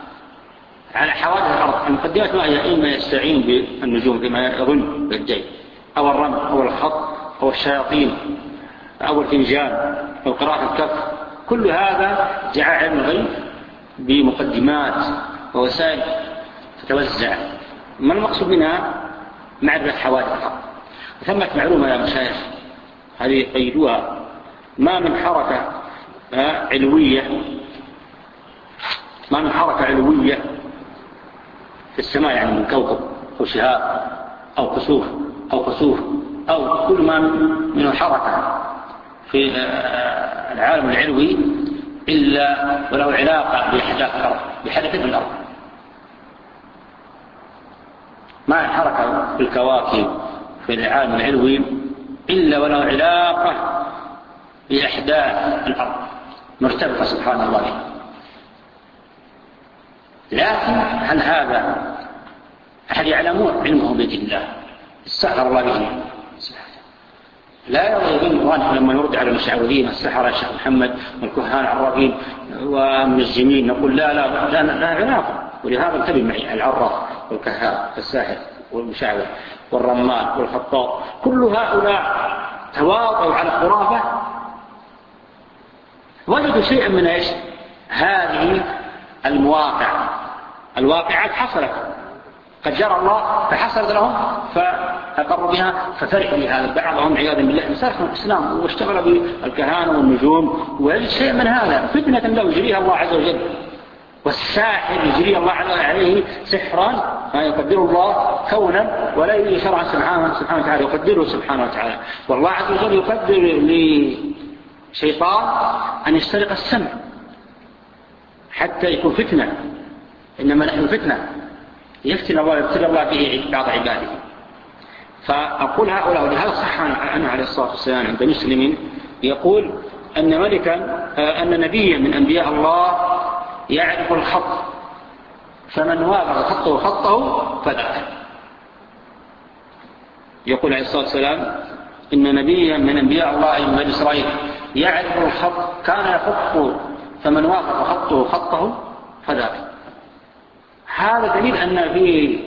على حوادث الأرض. المقدمات ما هي؟ إما يستعين بالنجوم كما يظن بالدين، أو الرمل أو الخط أو الشياطين أو الفنجان أو قراءة الكف. كل هذا ادعاء علم الغيب بمقدمات ووسائل تتوزع. ما المقصود منها؟ معرفة حوادث الأرض. ثمة معلومة يا مشايخ هذه قيدوها، ما من حركة علوية ما من حركة علوية في السماء، يعني من كوكب أو شهاب أو كسوف أو كسوف أو كل ما من حركة في العالم العلوي إلا وله علاقة بأحداث الأرض، بحدث في الأرض. ما حركة في الكواكب في العالم العلوي إلا وله علاقة بأحداث الأرض مرتبطة سبحان الله بها. لكن هل هذا أحد يعلمون؟ علمه بيد الله، السحر الله به لا يظن لما نرد على المشعوذين السحرة الشيخ محمد والكهان العرافين والمنجمين نقول لا لا لا, لا علاقة. ولهذا انتبه معي، العراف والكهان والساحر والمشعوذ والرمال والخطاب كل هؤلاء تواطؤوا على الخرافة، وجدوا شيئا من ايش؟ هذه المواقع الواقعات حصلت، قد جرى الله فحصلت لهم فأقروا بها ففرحوا بهذا. بعضهم عياذا بالله مسارحوا الإسلام واشتغلوا بالكهانة والنجوم، ويجد شيء من هذا فتنة لو يجريها الله عز وجل. والساحر يجري الله عليه سحرا ما يقدر الله كونا ولا يجري شرعا سبحانه سبحانه وتعالى، يقدره سبحانه وتعالى. والله عز وجل يقدر لشيطان أن يسترق السمع حتى يكون فتنة. إنما نحن فتنة يفتن الله يبتلى الله به بعض عباده. فأقول هؤلاء، ولهذا صح عنه عليه الصلاة والسلام عند مسلم يقول أن ملكا أن نبيا من أنبياء الله يعرف الخط، فمن وافق خطه خطه فذاك. يقول عليه الصلاة والسلام إن نبيا من أنبياء الله من بني إسرائيل يعرف الخط كان يخط فمن وافق خطه خطه فذاك. هذا دليل أن في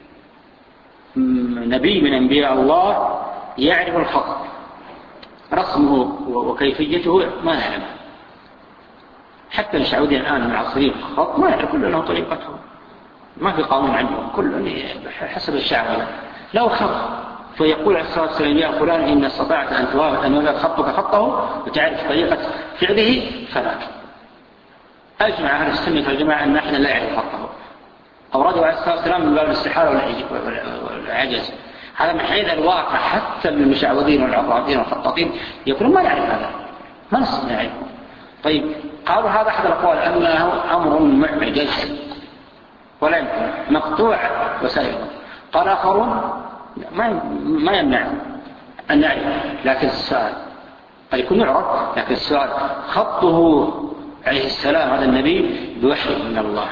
نبي من أنبياء الله يعرف الخط، رسمه وكيفيته ما يعلم. حتى الشعودية الآن المعاصرين الخط ما يعرف، كل له طريقته، ما في قانون عندهم، كل حسب الشعب. لو خط فيقول عليه الصلاة والسلام يا فلان إن استطعت أن توافق أن يوافق خطك خطه وتعرف طريقة فعله فلاك. أجمع أهل السنة والجماعة أن نحن لا يعرف خطه، أورده عليه الصلاة والسلام من باب الاستحالة والعجز. هذا من حيث الواقع، حتى المشعوذين والعرافين والخطاطين يقولون ما يعرف هذا، ما نستطيع يعرفه. طيب قالوا هذا أحد الأقوال أنه أمر معجز ولا يمكن، مقطوع وسائل. قال آخرون ما ما يمنع أن نعرف، لكن السؤال قد يكون يعرف، لكن السؤال خطه عليه السلام هذا النبي بوحي من الله،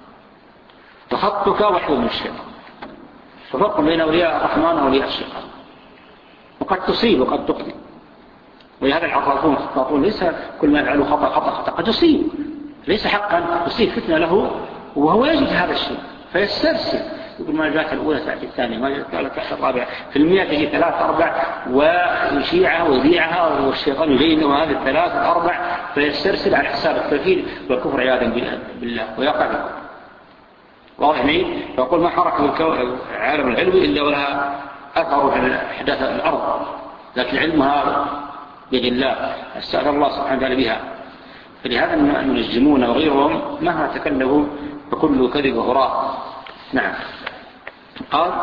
وخطك وحي من الشيطان، ففرق بين أولياء الرحمن وأولياء الشيطان، وقد تصيب وقد تخطئ. ولهذا العرافون والخطاطون ليس كل ما يفعله خطأ خطأ خطأ، قد يصيب ليس حقا، تصيب فتنة له وهو يجد هذا الشيء فيسترسل، يقول ما جاءت الأولى تأتي الثانية، ما جاءت الثالثة الرابعة، في المئة تجي ثلاث أربع ويشيعها ويذيعها، والشيطان يبينه هذه الثلاث الأربع فيسترسل على حساب التوحيد والكفر عياذا بالله ويقع بالكفر. واضح لي؟ فأقول ما حرك العالم العلمي إلا ولها أثر على أحداث الأرض، لكن علمها بيد الله استأذن الله سبحانه وتعالى بها. فلهذا المنجمون وغيرهم مهما تكلموا بكل كذب وهراء. نعم. قال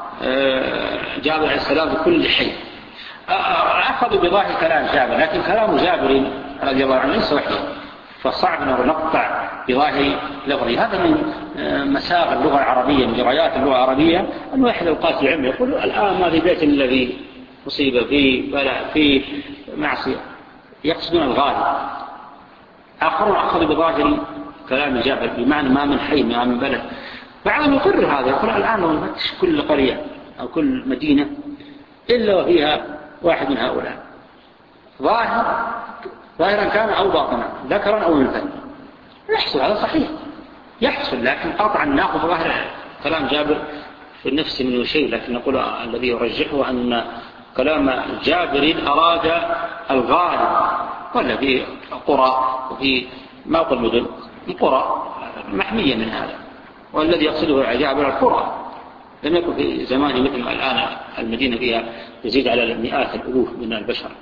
جابر عليه السلام بكل حي. أخذوا بظاهر كلام جابر، لكن كلام جابر رضي الله عنه ليس وحيا، فصعب أن نقطع بظاهر لفظه. هذا من مساق اللغة العربية، من جريات اللغة العربية، أن واحد أوقات العلم يقول الآن ما في بيت الذي مصيبة فيه ولا فيه معصية، يقصدون الغالب. آخرون أخذوا بظاهر كلام جابر بمعنى ما من حي ما من بلد، بعضهم يقرر هذا، يقول الآن لو نفتش كل قرية أو كل مدينة إلا وفيها واحد من هؤلاء، ظاهر ظاهرا كان أو باطنا، ذكرا أو أنثى، يحصل هذا صحيح يحصل، لكن قطعا نأخذ ظاهر كلام جابر في النفس منه شيء. لكن نقول الذي يرجحه أن كلام جابر أراد الغالب، ولا في قرى وفي ما أقول مدن، قرى محمية من هذا، والذي يقصده جابر القرى، لم يكن في زمان مثل الآن المدينة فيها يزيد على مئات الألوف من البشر،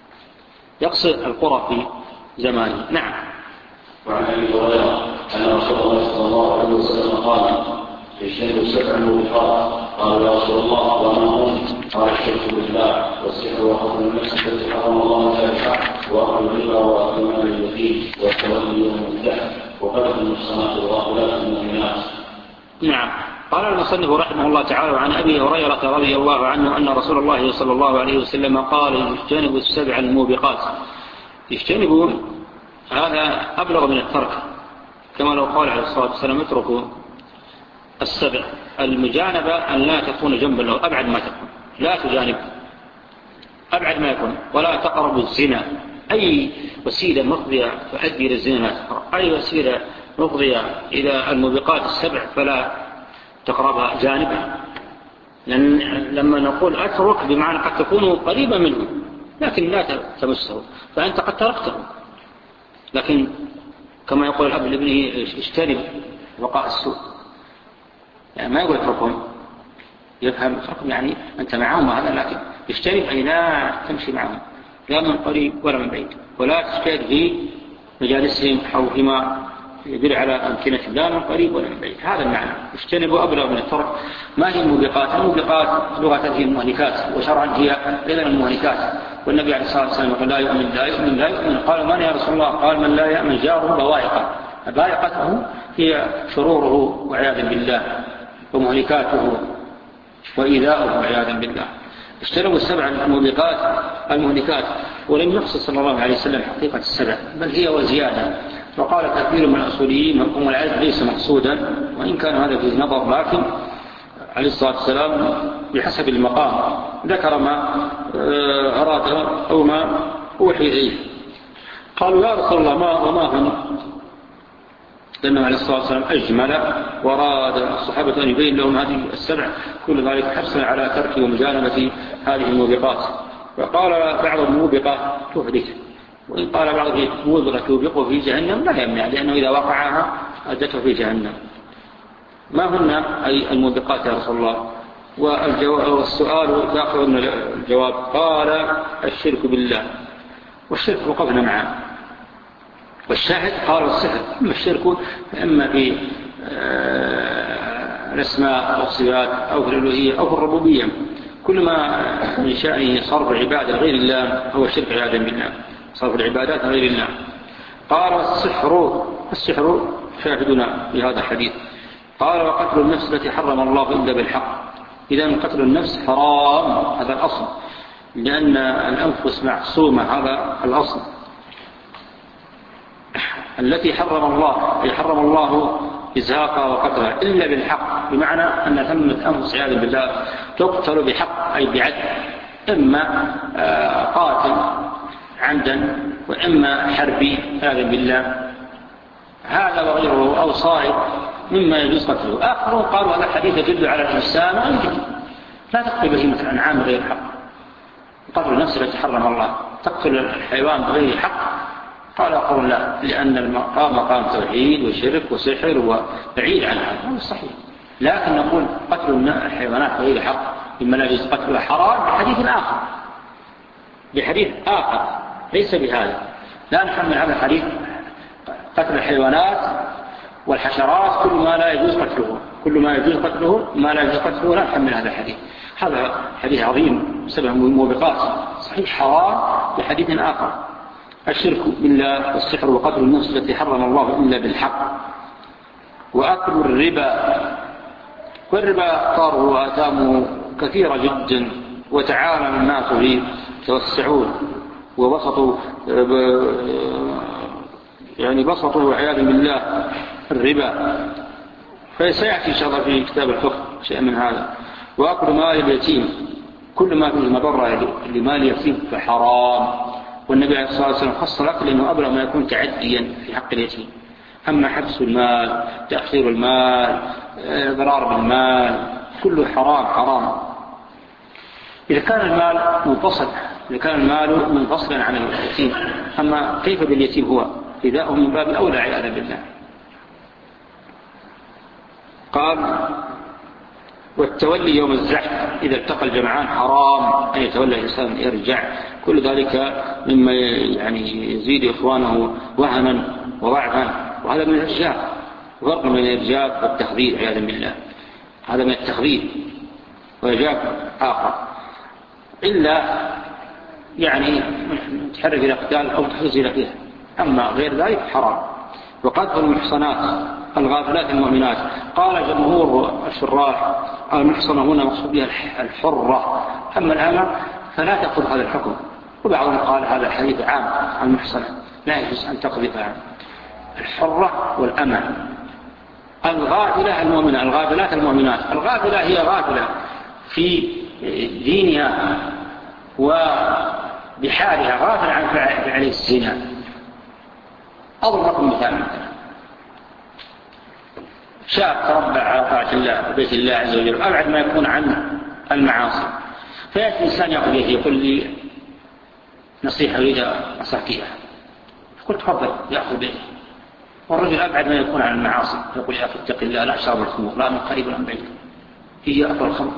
يقصد القرى في زمانه. نعم. وعن أبي هريرة أن رسول الله صلى الله عليه وسلم قال اجتنبوا السبع الموبقات. قال يا رسول الله وما هم؟ قال الشرك بالله والسحر وقتل النفس التي حرم الله ذلك وأكل الربا وأكل مال اليتيم والتولي يوم الدهر وقتل المحصنات الغافلات من المؤمنات. نعم. قال المصنف رحمه الله تعالى عن أبي هريرة رضي الله عنه أن رسول الله صلى الله عليه وسلم قال اجتنبوا السبع الموبقات. اجتنبوا هذا أبلغ من الترك، كما لو قال عليه الصلاة والسلام اتركوا السبع. المجانبة أن لا تكون جنبا له، أبعد ما تكون، لا تجانب أبعد ما يكون. ولا تقربوا الزنا، أي وسيلة مفضية تؤدي إلى الزنا لا تقرب، أي وسيلة مفضية إلى الموبقات السبع فلا تقربها جانبا. لأن لما نقول أترك بمعنى قد تكون قريبا منه لكن لا تمسه، فأنت قد تركته. لكن كما يقول الأب لابنه اجتنب وقاء السوء، يعني ما يقول اتركهم، يفهم اتركهم يعني أنت معهم هذا، لكن اجتنب أي لا تمشي معهم لا من قريب ولا من بعيد، ولا تجتهد في مجالسهم أو فيما يدل على أمكنة لا من قريب ولا من بعيد. هذا المعنى اجتنبوا أبلغ من الترك. ما هي الموبقات؟ الموبقات لغة هي المهلكات، وشرعا هي أيضا المهلكات. والنبي عليه الصلاة والسلام قال لا يؤمن لا يؤمن لا يؤمن. قال من يا رسول الله؟ قال من لا يأمن جاره بوائقه. بائقته هي شروره وعياذا بالله، ومهلكاته وإيذاؤه وعياذا بالله. اجتنبوا السبع الموبقات المهلكات، ولم يخصص صلى الله عليه وسلم حقيقة السبع، بل هي وزيادة. وقال كثير من الأصوليين مفهوم العلم ليس مقصودا، وإن كان هذا في نظر، لكن عليه الصلاة والسلام بحسب المقام ذكر ما أراد أو ما أوحي إليه. قالوا يا رسول الله ما وما هم؟ لأنه عليه الصلاة والسلام أجمل وراد الصحابة أن يبين لهم هذه السبع كل ذلك حرصا على ترك ومجانبة هذه الموبقات. وقال بعض الموبقة تهلك، وإن قال بعض الموبقة توبقه في جهنم لا يمنع، لأنه إذا وقعها أدته في جهنم. ما هن أي الموبقات يا رسول الله؟ والسؤال داخل الجواب. قال الشرك بالله، والشرك وقفنا معه. والشاهد قال السحر، أما الشرك إما في الأسماء والصفات أو في الألوهية أو في الربوبية، كل ما من شأنه صرف العبادة غير الله هو الشرك عياذا بالله، صرف العبادات غير الله. قال السحر، السحر شاهدنا في هذا الحديث. قال وقتل النفس التي حرم الله إلا بالحق. إذن قتل النفس حرام، هذا الأصل، لأن الأنفس معصومة، هذا الأصل. التي حرم الله أي حرم الله إزهاقها وقتلها إلا بالحق، بمعنى أن ثمة أنفس عياذا بالله تقتل بحق أي بعدل، إما قاتل عمدا وإما حربي عياذا بالله، هذا وغيره أو صائد مما يجوز قتله. آخرون قالوا هذا الحديث يدل على الإنسان ويمكن لا تقتل بهيمة الأنعام بغير حق، قتل النفس التي حرم الله، تقتل الحيوان بغير حق. قال آخرون لا، لأن المقام مقام توحيد وشرك وسحر وبعيد عن هذا، هذا صحيح. لكن نقول قتل الحيوانات بغير حق مما لا يجوز قتلها حرام بحديث آخر، بحديث آخر ليس بهذا. لا نحمل هذا الحديث قتل الحيوانات والحشرات كل ما لا يجوز قتله، كل ما يجوز قتله ما لا يجوز قتله لا نحمل هذا الحديث. هذا حديث عظيم سبب الموبقات، صحيح حرام بحديث آخر. الشرك بالله والسحر وقتل النفس التي حرم الله إلا بالحق، وأكل الربا. والربا طاره وآثامه كثيرة جدا، وتعالى الناس فيه توسعون وبسطوا يعني بسطوا عياذا بالله الربا، فسيأتي إن شاء الله في كتاب الفقه شيء من هذا. وأكل مال اليتيم، كل ما فيه مضرة لمال اليتيم فحرام. والنبي عليه الصلاة والسلام خص الأكل لأنه أبلغ ما يكون تعديا في حق اليتيم. أما حبس المال، تأخير المال، ضرار بالمال، كله حرام حرام. إذا كان المال منفصل، إذا كان المال منفصلا عن اليتيم، أما كيف باليتيم هو فداؤه من باب أولى عياذا بالله. قال والتولي يوم الزحف، إذا التقى الجمعان حرام أن يتولى الإنسان يرجع، كل ذلك مما يعني يزيد إخوانه وهنا وضعفا، وهذا من الإرجاف، فرق من الإرجاف والتخذيل عياذا بالله، هذا من التخذيل وإرجاف آخر، إلا يعني تحرك إلى قتال أو تحرز إلى فيها، أما غير ذلك حرام. وقذف المحصنات الغافلات المؤمنات، قال جمهور الشراح المحصنة هنا مقصود بها الحرة، أما الأمة فلا تأخذ هذا الحكم. وبعضهم قال هذا الحديث عام عن المحصنة، لا يجوز أن تقذفها. الحرة والأمة. الغافلة المؤمنة، الغافلات المؤمنات، الغافلة هي غافلة في دينها وبحالها، غافلة عن فعل الزنا. أضرب لكم مثال، مثلا شاب تربى على طاعة الله وبيت الله عز وجل أبعد ما يكون عن المعاصي، فيأتي إنسان يأخذ يده يقول لي نصيحة أريد أصحكيها، يقول تفضل يأخذ بيته. والرجل أبعد ما يكون عن المعاصي يقول يا أخي اتق الله، لا أشرب الخمر، لا من قريب ولا من بعيد، هي أكل الخمر.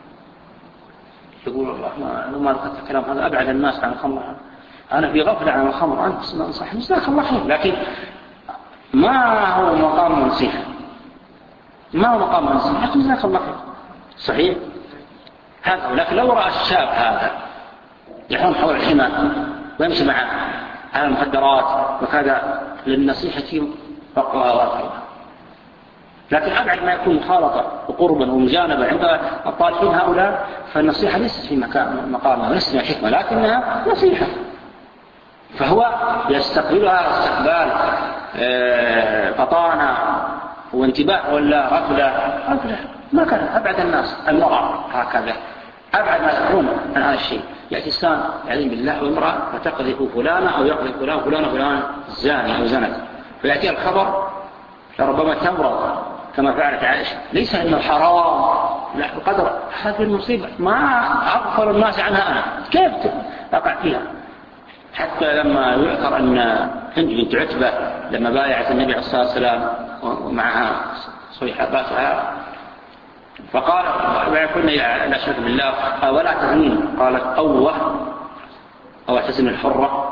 يقول والله ما ما ذكرت الكلام هذا، أبعد الناس عن الخمر، أنا في غفلة عن الخمر، أنت صح جزاك الله خير، لكن ما هو مقام نصيحة، ما هو مقام نصيحة، لكن جزاك الله خير صحيح هذا. لكن لو رأى الشاب هذا يحوم حول الحمى ويمشي معه على المخدرات وكذا، للنصيحة فقها وأطيبها. لكن أبعد ما يكون مخالطة وقربا ومجانبة عند الطالحين هؤلاء، فالنصيحة ليست في مكان مقامها وليست من الحكمة، لكنها نصيحة، فهو يستقبلها استقبال فطانة وانتباه ولا غفلة، غفلة ما كان أبعد الناس المرأة هكذا أبعد ما تكون عن هذا الشيء. يأتي إنسان يعلم بالله وامرأة فتقذف فلانة أو يقذف فلان فلانة فلان زاني أو زنت، فيأتي الخبر لربما تمرض كما فعلت عائشة. ليس إنه حرام، لا، بقدر هذه المصيبة ما أغفر الناس عنها أنا، كيف أقع فيها؟ حتى لما يؤثر أن هند بنت عتبة لما بايعت النبي عليه الصلاة والسلام ومعها صحاباتها فقال كنا لا شرك بالله ولا تزنين، قالت أوه أو تزن الحرة.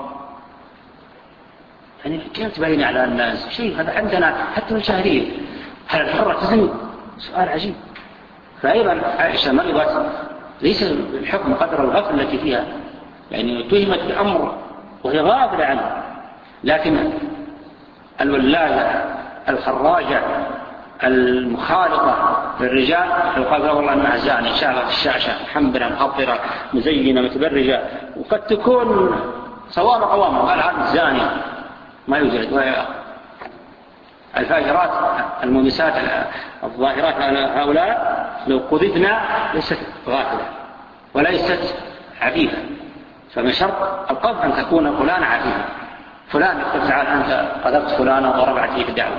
يعني كيف تبين على الناس شيء هذا عندنا حتى الجاهلية، هل الحرة تزن؟ سؤال عجيب. فأيضا عائشة مرضت ليس الحكم قدر الغفل التي فيها، يعني اتهمت بأمر وهي غافلة عنه، لكن الولاية الخراجة المخالطة للرجال يقال والله أنها زانية شافت الشاشة محمرة مخطرة مزينة متبرجة، وقد تكون صواب قوامة قال هذا زانية ما يوجد. الفاجرات المومسات الظاهرات هؤلاء لو قذفنا ليست غافلة وليست عفيفة، فمن شرط القذف أن تكون فلان عفيفة. فلان يقول تعالى أنت قذفت فلانا وضربت فيه الدعوة،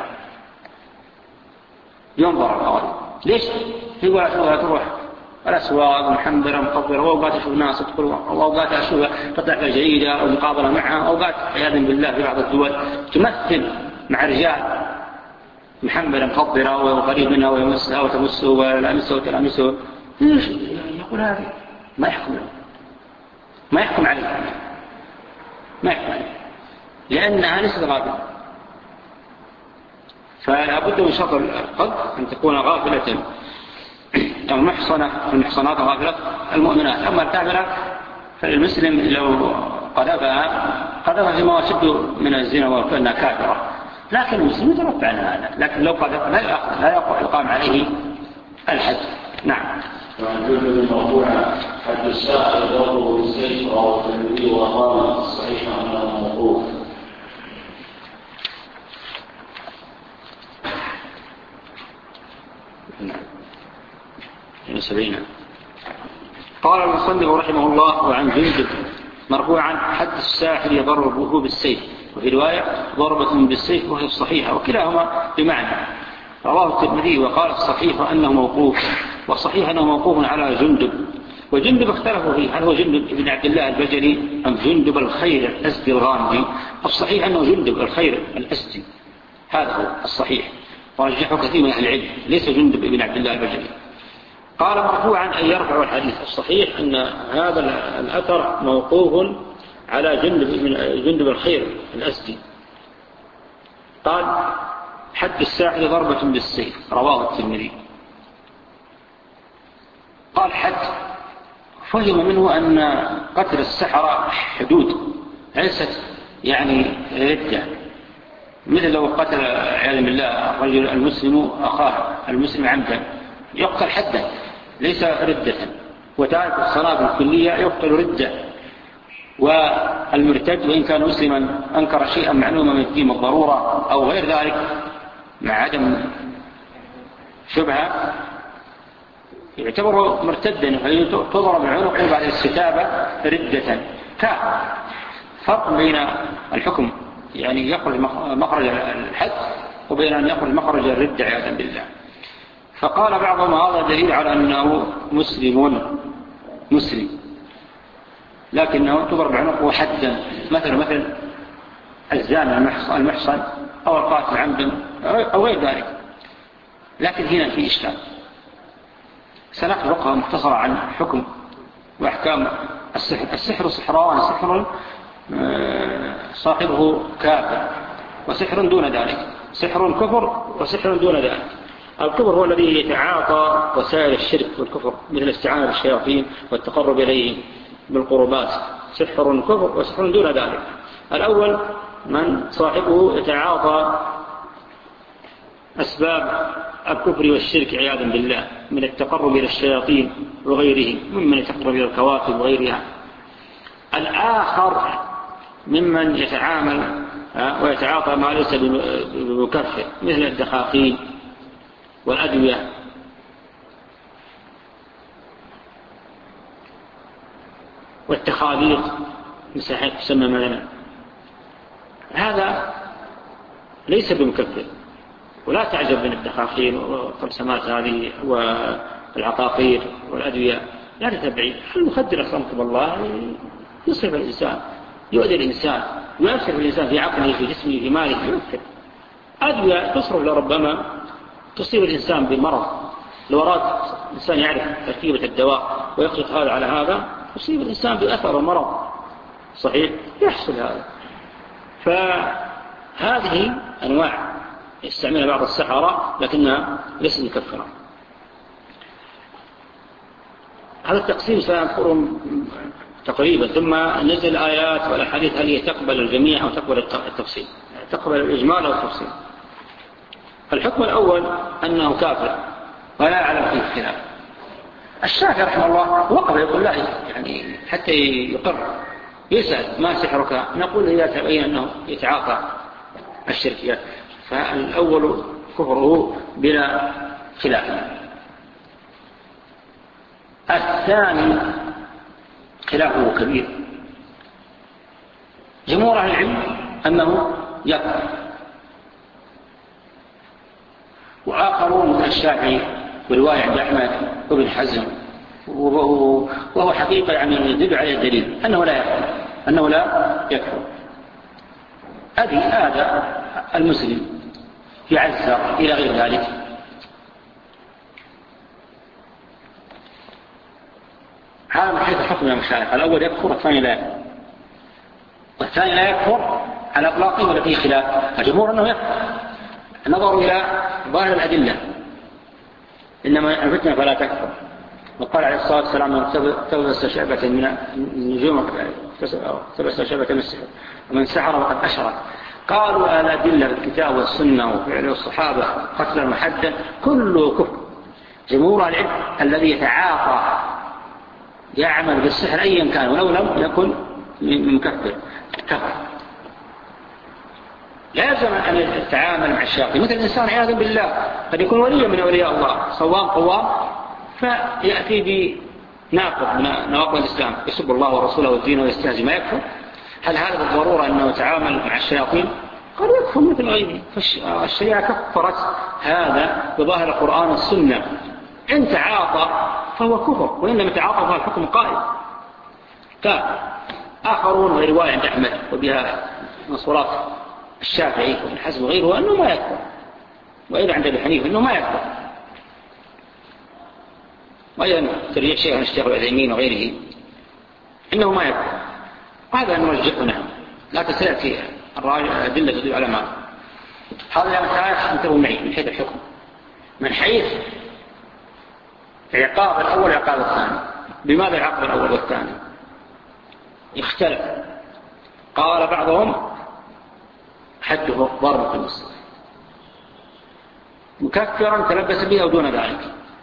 ينظر القاضي ليش؟ يقول أشوفها تروح الأسواق محمرة مخضرة، وأوقات أشوف ناس تدخل، وأوقات أشوفها تطلع في جريدة أو مقابلة معها، أوقات عياذا بالله في بعض الدول تمثل مع رجال محمرة مخضرة وقريب منها ويمسها وتمسه ولامسه وتلامسه. يقول هذا ما يحكم له، ما يحكم عليه، ما يحكم عليه لأنها ليست غافلة. فلا بد من شرط القذف أن تكون غافلة أو محصنة، المحصنات غافلة المؤمنات. أما الكافرة فالمسلم لو قذفها قذفها فيما أشد من الزنا وكأنها كافرة، لكن المسلم يترفع عن هذا، لكن لو قذف لا يأخذ لا يقام عليه الحد. نعم. وعن جبل مرفوعا حد الساعة ضربه بالسيف رواه الترمذي وقال الصحيح أنه موقوف. قال المصنف رحمه الله وعن جندب مرفوعا حد الساحر ضربه بالسيف، وفي رواية ضربة بالسيف وهي الصحيحة، وكلاهما بمعنى. رواه الترمذي وقال الصحيح أنه موقوف، والصحيح أنه موقوف على جندب. وجندب اختلفوا فيه هل هو جندب ابن عبد الله البجلي أم جندب الخير الأسدي الغامدي. الصحيح أنه جندب الخير الأسدي، هذا هو الصحيح، ورجحه كثير من أهل العلم، ليس جندب ابن عبد الله البجلي. قال مرفوعا أن يرفع الحديث. الصحيح أن هذا الأثر موقوف على جندب جندب الخير الأسدي. قال حد الساحر ضربة بالسيف، رواه الترمذي. قال حد فهم منه أن قتل السحرة حدود ليست يعني ردة، مثل لو قتل عياذا بالله الرجل المسلم أخاه المسلم عمدا يقتل حدا ليس ردة، وتارك الصلاة بالكلية يقتل ردة. والمرتد وإن كان مسلما أنكر شيئا معلوما من الدين الضرورة أو غير ذلك مع عدم شبهة يعتبر مرتدا فتضرب عنقه بعد الاستتابة ردة كافر. فرق بين الحكم يعني يخرج مخرج الحد وبين أن يخرج مخرج الردة عياذا بالله. فقال بعضهم هذا دليل على أنه مسلم مسلم لكنه تضرب عنقه حدا، مثل مثل الزاني المحصن أو القاتل عمدا أو غير ذلك. لكن هنا في إشكال، سنأخذ فقه مختصرة عن حكم وأحكام السحر. السحر سحران، سحر صاحبه كافر وسحر دون ذلك، سحر كفر وسحر دون ذلك. الكفر هو الذي يتعاطى وسائل الشرك والكفر مثل الاستعانة بالشياطين والتقرب إليه بالقربات، سحر كفر وسحر دون ذلك. الأول من صاحبه يتعاطى أسباب الكفر والشرك عياذا بالله من التقرب إلى الشياطين وغيره ممن يتقرب إلى الكواكب وغيرها. الآخر ممن يتعامل ويتعاطى ما ليس بمكفر مثل الدخاقين والأدوية. والتخاليط تسمى مثلا، هذا ليس بمكفر. ولا تعجب من الدخاخين والقرصمات هذه والعقاقير والأدوية، لا تتبعي. المخدر أخرمكم الله يصرف الإنسان، يؤذي الإنسان ويؤثر الإنسان في عقله في جسمه في ماله، يؤثر. أدوية تصرف لربما تصيب الإنسان بمرض، لو أراد الإنسان يعرف تركيبة الدواء ويخلط هذا على هذا يصيب الإنسان بأثر المرض، صحيح يحصل هذا. فهذه أنواع يستعملها بعض السحرة لكنها ليست مكفرة. هذا التقسيم سنذكره تقريبا، ثم نزل الآيات والأحاديث هل هي تقبل الجميع أو تقبل التفصيل، تقبل الإجمال أو التفصيل. الحكم الأول أنه كافر ولا يعلم فيه خلاف. الشافعي رحمه الله وقف يقول لا، يعني حتى يقر يسأل ما سحرك، نقول إذا تبين أنه يتعاطى الشركيات فالأول كفره بلا خلاف. الثاني خلافه كبير، جمهور أهل العلم أنه يكفر، وآخرون من الشافعي ورواية عند أحمد وابن حزم، وهو حقيقة يعني يدل عليه الدليل أنه لا يكفر، أنه لا يكفر. أبي هذا المسلم يعذر إلى غير ذلك، هذا من حيث حكم المشايخ، الأول يكفر والثاني لا يكفر، والثاني لا يكفر على إطلاقه ولا فيه خلاف. الجمهور أنه يكفر، نظروا إلى ظاهر الأدلة، إنما الفتنة فلا تكفر. وقال عليه الصلاة والسلام من تلبس شعبة من النجوم تلبس شعبة من السحر ومن سحر وقد أشرك. قالوا الأدلة الكتاب والسنة وفعل الصحابة قتل المحدد كله كفر. جمهور العلم الذي يتعاطى يعمل بالسحر أيا كان ولو لم يكن مكفر كفر. لا يلزم أن يتعامل مع الشياطين، مثل الإنسان عياذا بالله قد يكون وليا من أولياء الله صوام قوام فيأتي بناقض من نواقض الإسلام، يسب الله ورسوله والدين ويستهزئ، ما يكفر؟ هل هذا بالضرورة أنه يتعامل مع الشياطين؟ قد يكفر مثل غيره. فالشريعة كفرت هذا بظاهر القرآن والسنة. إن تعاطى فهو كفر، وإنما تعاطى فهو الحكم قائم. آخرون ورواية عند أحمد وبها نصرات الشافعي وابن حزم وغيره أنه ما يكفر، وإذا عند أبي حنيفة أنه ما يكفر، وأيضا ترجع شيخ الشيخ العثيمين وغيره إنه ما يكفر. هذا نرجحنا، لا تسأتي الأدلة تدل على ما هذا. يا متعايش انتبهوا معي من حيث الحكم، من حيث عقاب الأول عقاب الثاني. بماذا العقاب الأول والثاني؟ يختلف. قال بعضهم حده ضرب في المسلم مكفرا تلبس به أو دون ذلك،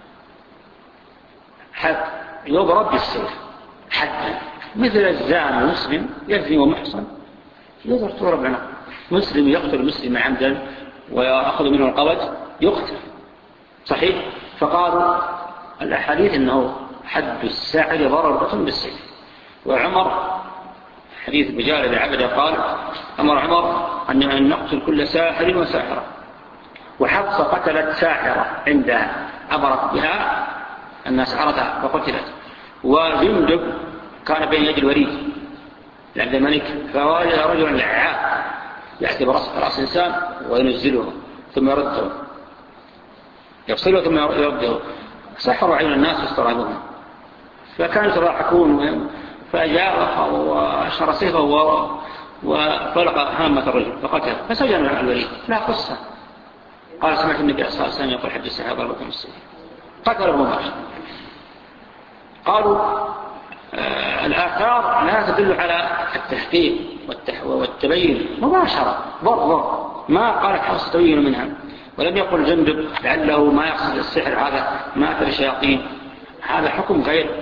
حد يضرب بالسيف حدا، مثل الزاني مسلم يزني ومحصن يضرب عنه. مسلم يقتل مسلم عمدا ويأخذ منه القوت يقتل، صحيح. فقالوا الأحاديث أنه حد الساحر ضرب بالسيف. وعمر حديث بجال العبد قال أمر عمر أن نقتل كل ساحر وساحرة. وحفصة قتلت ساحرة عندها أمرت بها أن سحرتها فقتلت. وجندب كان بين يد الوريد عند الملك فوجد رجلا لعاب يأتي برأس إنسان وينزله ثم يرده، يفصله ثم يرده. سحروا عين الناس واسترهبهم، فكانوا يتضاحكون. فجاء وأشهر سيفه وفلق هامة الرجل فقتل، فسجن الوليد. لا قصة. قال سمعت النبي صلى الله عليه وسلم يقول حد السحر ضربكم السيف، قتله مباشر. قالوا آه الآثار لا تدل على التحقيق والتبين مباشرة، ضر ما قالت حفصة تبين منها. ولم يقل جندب لعله ما يقصد السحر، هذا ما أثر الشياطين. هذا حكم غير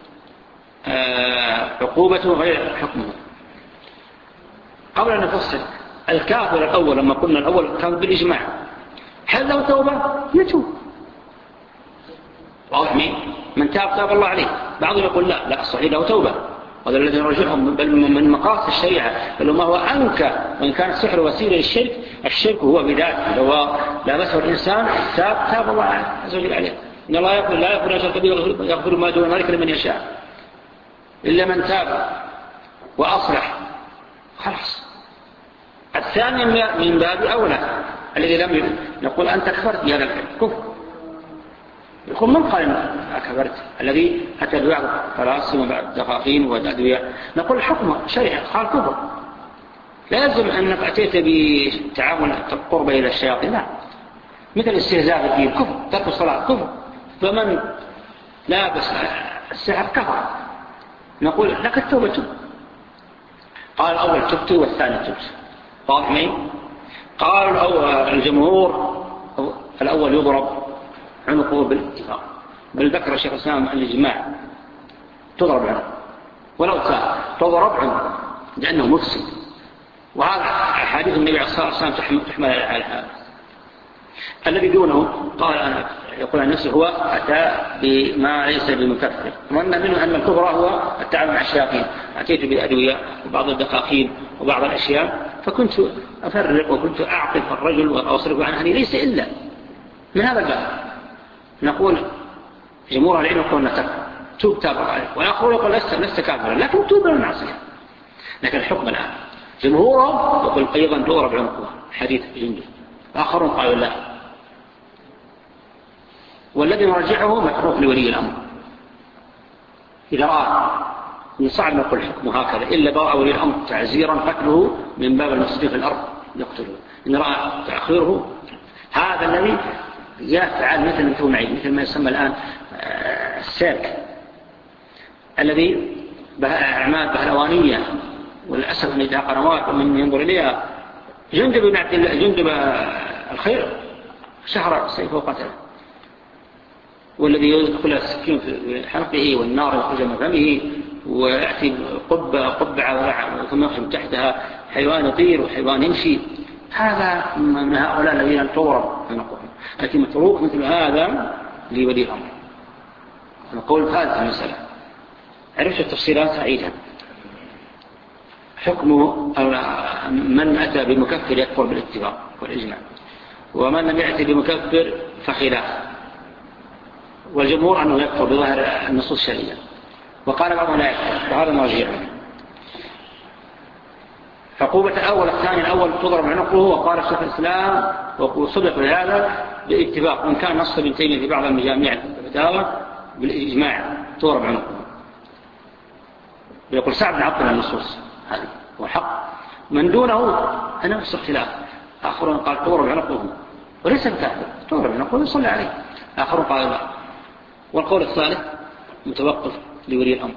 آه عقوبته غير حكمه. قبل أن نفصل الكافر الأول، لما قلنا الأول كان بالإجماع، هل له توبة؟ يتوب. واضح مين؟ من تاب تاب الله عليه. بعضهم يقول لا لا الصحيح له توبة، هذا الذي يرجعهم بل من مقاصد الشريعة، بل ما هو أنكى. وإن كان السحر وسيلة للشرك، الشرك هو بذاته لو لمسه الإنسان تاب تاب الله عز وجل عليه. إن الله يقول لا يغفر أجل كبير يغفر ما دون ذلك لمن يشاء إلا من تاب وأصلح خلاص. الثاني من باب أولى الذي لم نقول أنت كفرت يا لك كفر، يقول من قال أنك كفرت؟ الذي أتى ببعض طلاسم وبعض دقاقين وأدوية نقول الحكم شريعة قال كفر، لا يلزم أنك أتيت بتعامل القرب إلى الشياطين، لا. مثل استهزاء الدين كفر، ترك الصلاة كفر، فمن لابس السحر كفر. نقول لك التوبة تب. قال الأول تبت والثاني تبت. واضح مين؟ قال الأول الجمهور الأول يضرب عنقه بالاتفاق، بل ذكر الشيخ الإسلام الإجماع تضرب عنقه ولو تاب تضرب عنقه لأنه مفسد. وهذا حديث النبي عليه الصلاة والسلام تحمل على هذا. الذي دونه قال أنا يقول عن نفسه هو أتى بما ليس بمكفر، وأن منه أن الكفر هو التعامل مع الشياطين. أتيت بأدوية وبعض الدقاقين وبعض الأشياء فكنت أفرق وكنت أعطف الرجل وأصرف عنه، هذه ليس إلا من هذا الباب. نقول جمهور العلم يقول نتكفر توب تاب عليه، والآخر يقول لست لست كافرا لكن توب من المعصية. لكن الحكم الآن جمهورهم يقول أيضا تضرب عنقه حديث جندي، آخرون قالوا لا، والذي يرجعه مكروه لولي الأمر. إذا رأى من صعب نقول الحكم هكذا إلا بقى ولي الأمر تعزيرا قتله من باب المسلمين في الأرض يقتله. إن رأى تأخيره هذا الذي يفعل مثل مثل معين مثل ما يسمى الآن السيرك الذي أعمال بهلوانية، وللأسف أن إذا قنوات من ينظر إليها جندب بن عبد الله جندب الخير شهر سيفه وقتله، والذي يدخل السكين في حلقه والنار يخرج من فمه ويأتي قبة قبعة ثم يخرج تحتها حيوان يطير وحيوان يمشي. هذا من هؤلاء الذين تضرب في نقوهم، لكن متروك مثل هذا لولي الأمر. نقول هذا المسألة عرفت التفصيلات عيدها. حكمه من أتى بمكفر يكفر بالاتفاق والإجماع، ومن لم يأتي بمكفر فخلاف، والجمهور أنه يكفر بظاهر النصوص الشرعية، وقال بعضهم لا يكفر، وهذا مرجع. عقوبة الأول الثاني الأول تضرب عنقه، وقال الشيخ الإسلام وصدق بهذا باتفاق، وإن كان نص ابن تيمية في بعض المجامع الفتاوى بالإجماع تضرب عنقه. ويقول سعد بن عطل النصوص هذه هو حق، من دونه أنا نفس اختلاف. آخرون قال تضرب عنقه وليس بكافر، تضرب عنقه ويصلي عليه. آخرون قال لا. والقول الثالث متوقف لولي الأمر،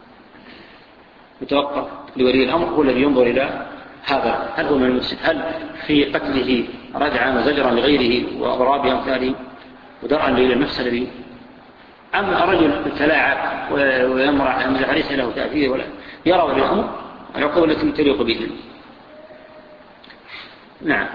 متوقف لولي الأمر هو الذي ينظر إلى هذا هل هو من المفسد، هل في قتله ردعا وزجرا لغيره وأضراب أمثاله ودرعا إلى النفس الذي، أما رجل يتلاعب ويمرع أن ليس له تأثير ولا يرى ولي الأمر العقوبة التي تليق به. نعم.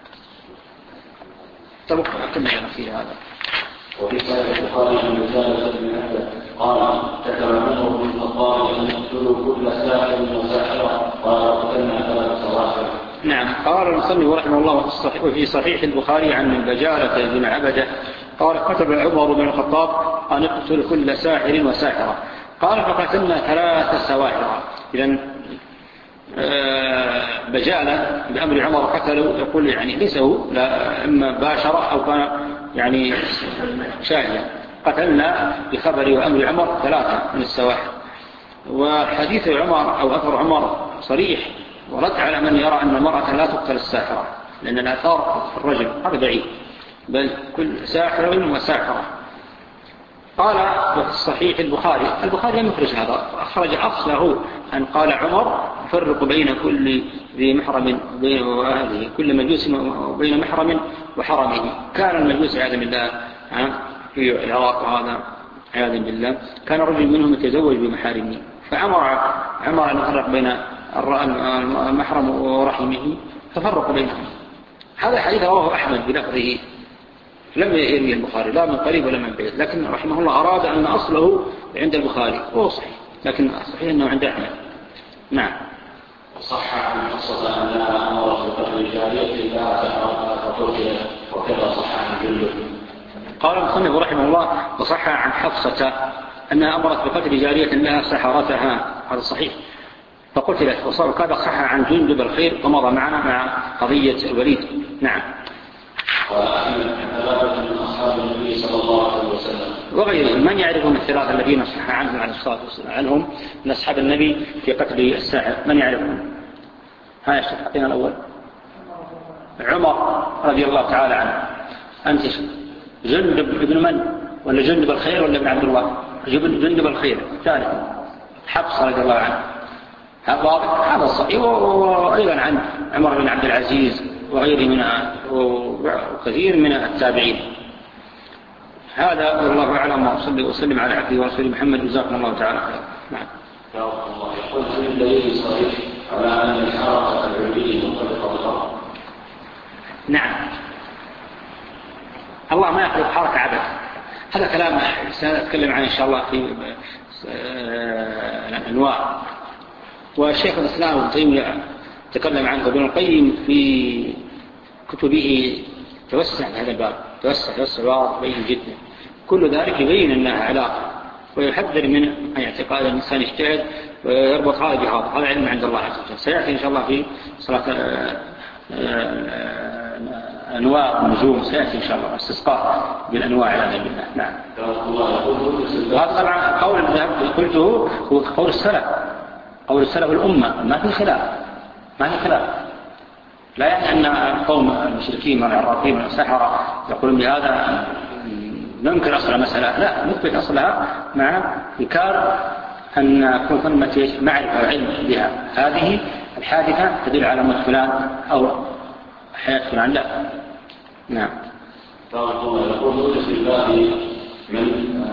طب كنا يرى في هذا. وفي صحيح البخاري عن رسالة بن أحمد قال كتب عمر بن الخطاب أن يقتلوا كل ساحر وساحرة قال قتلنا ثلاث سواحر. نعم. قال المصنف رحمه الله وفي صحيح البخاري عن البجالة بن عبده قال كتب عمر بن الخطاب أن يقتل كل ساحر وساحرة قال فقتلنا ثلاث سواحر. إذن بجالة بأمر عمر قتلوا يقول يعني ليس هو لا إما باشر أو كان يعني شاهدا. قتلنا بخبر وأمر عمر ثلاثة من السواحر. وحديث عمر أو أثر عمر صريح ورد على من يرى أن المرأة لا تقتل الساحرة لأن الآثار في الرجل هذا بعيد، بل كل ساحر وساحرة. قال في الصحيح البخاري البخاري لم يخرج هذا، أخرج أصله أن قال عمر فرق بين كل ذي محرم بين وأهله كل مجوس وبين محرم وحرمه. كان المجوس عياذا بالله في العراق وهذا عياذا بالله كان رجل منهم يتزوج بمحارمه، فأمر عمر أن يفرق بين المحرم ورحمه ففرق بينهم. هذا حديث رواه أحمد بلفظه لم يروي البخاري لا من قريب ولا من بعيد، لكن رحمه الله أراد أن أصله عند البخاري وهو صحيح لكن صحيح أنه عند أحمد. نعم. صح عن حفصة أنها أمرت بقتل جارية لا سحرتها فقتلت، وكذا صح عن جندب. قال المصنف رحمه الله: وصح عن حفصة أنها أمرت بقتل جارية لها سحرتها، هذا صحيح، فقتلت. وكذا صح عن جندب الخير، ومضى معنا مع قضية الوليد. نعم. وغيرهم من يعرفهم الثلاثة الذين صح عنهم عليه الصلاة والسلام عنهم من أصحاب النبي في قتل الساحر، من يعرفهم؟ ها يا شيخ حقنا الأول. عمر رضي الله تعالى عنه. أنت جندب ابن من؟ ولا جندب الخير ولا ابن عبد الله؟ جندب الخير. ثالث حفصة رضي الله عنه، هذا الصحيح. وأيضا عن عمر بن عبد العزيز وغيره من وكثير من التابعين. هذا والله أعلم، وصلي وسلم على عبده ورسوله محمد، جزاكم الله تعالى خير. نعم. يقول في الدليل صحيح على أن الحركة العلمية مرتبطة بالأرض. نعم. الله ما يخلق حركة عبث، هذا كلام سنتكلم عنه إن شاء الله في الأنواع. والشيخ الإسلام ابن تيمية تكلم عنه، ابن القيم في كتبه توسع في هذا الباب، توسع توسع واضح بين جدا. كل ذلك يبين أنها علاقة، ويحذر من أن اعتقاد الإنسان يجتهد ويربط هذا بهذا، هذا علم عند الله عز وجل. سيأتي إن شاء الله في صلاة أنواع النجوم، سيأتي إن شاء الله استسقاء بالأنواع على بالله. نعم. وهذا طبعا قول قلته هو قول السلف، قول السلف الأمة، ما في خلاف، ما في خلاف. لا يعني أن قوم المشركين والعرافين والسحرة يقولون بهذا ننكر أصل المسألة، لا، نثبت أصلها مع إنكار أن يكون ثمة معرفة وعلم بها. هذه الحادثة تدل على موت فلان أو حياة فلان، لا. نعم. يقول في الباب من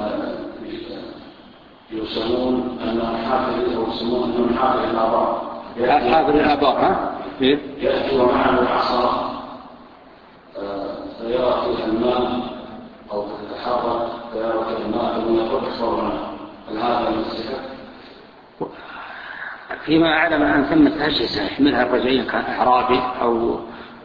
يسمون أن حافظ أو يسمون أنهم حافظ الآباء، حافظ الآباء، ها؟ يأتي ومعه العصا سيارة الماء أو تتحرك سيارة الماء ثم يقول صورنا، هل هذا من الصحة؟ فيما أعلم أن ثمة أجهزة يحملها الرجلين، كان أعرابي أو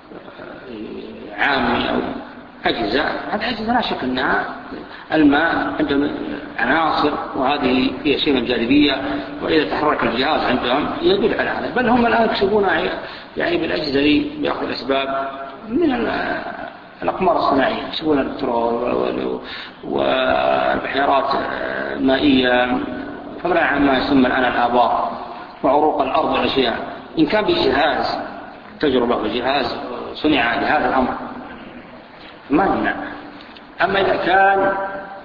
عامي أو أجهزة، هذه أجهزة لا شك أنها الماء عندهم عناصر، وهذه فيها شيء من الجاذبية، وإذا تحرك الجهاز عندهم يدل على هذا. بل هم الآن يكشفون يعني بالأجهزة دي بيأخذ الأسباب من الأقمار الصناعية، يكشفون البترول والبحيرات المائية، فضلا عن ما يسمى الآن الآبار وعروق الأرض والأشياء. إن كان بجهاز تجربة وجهاز صنع لهذا الأمر ما يمنع. أما إذا كان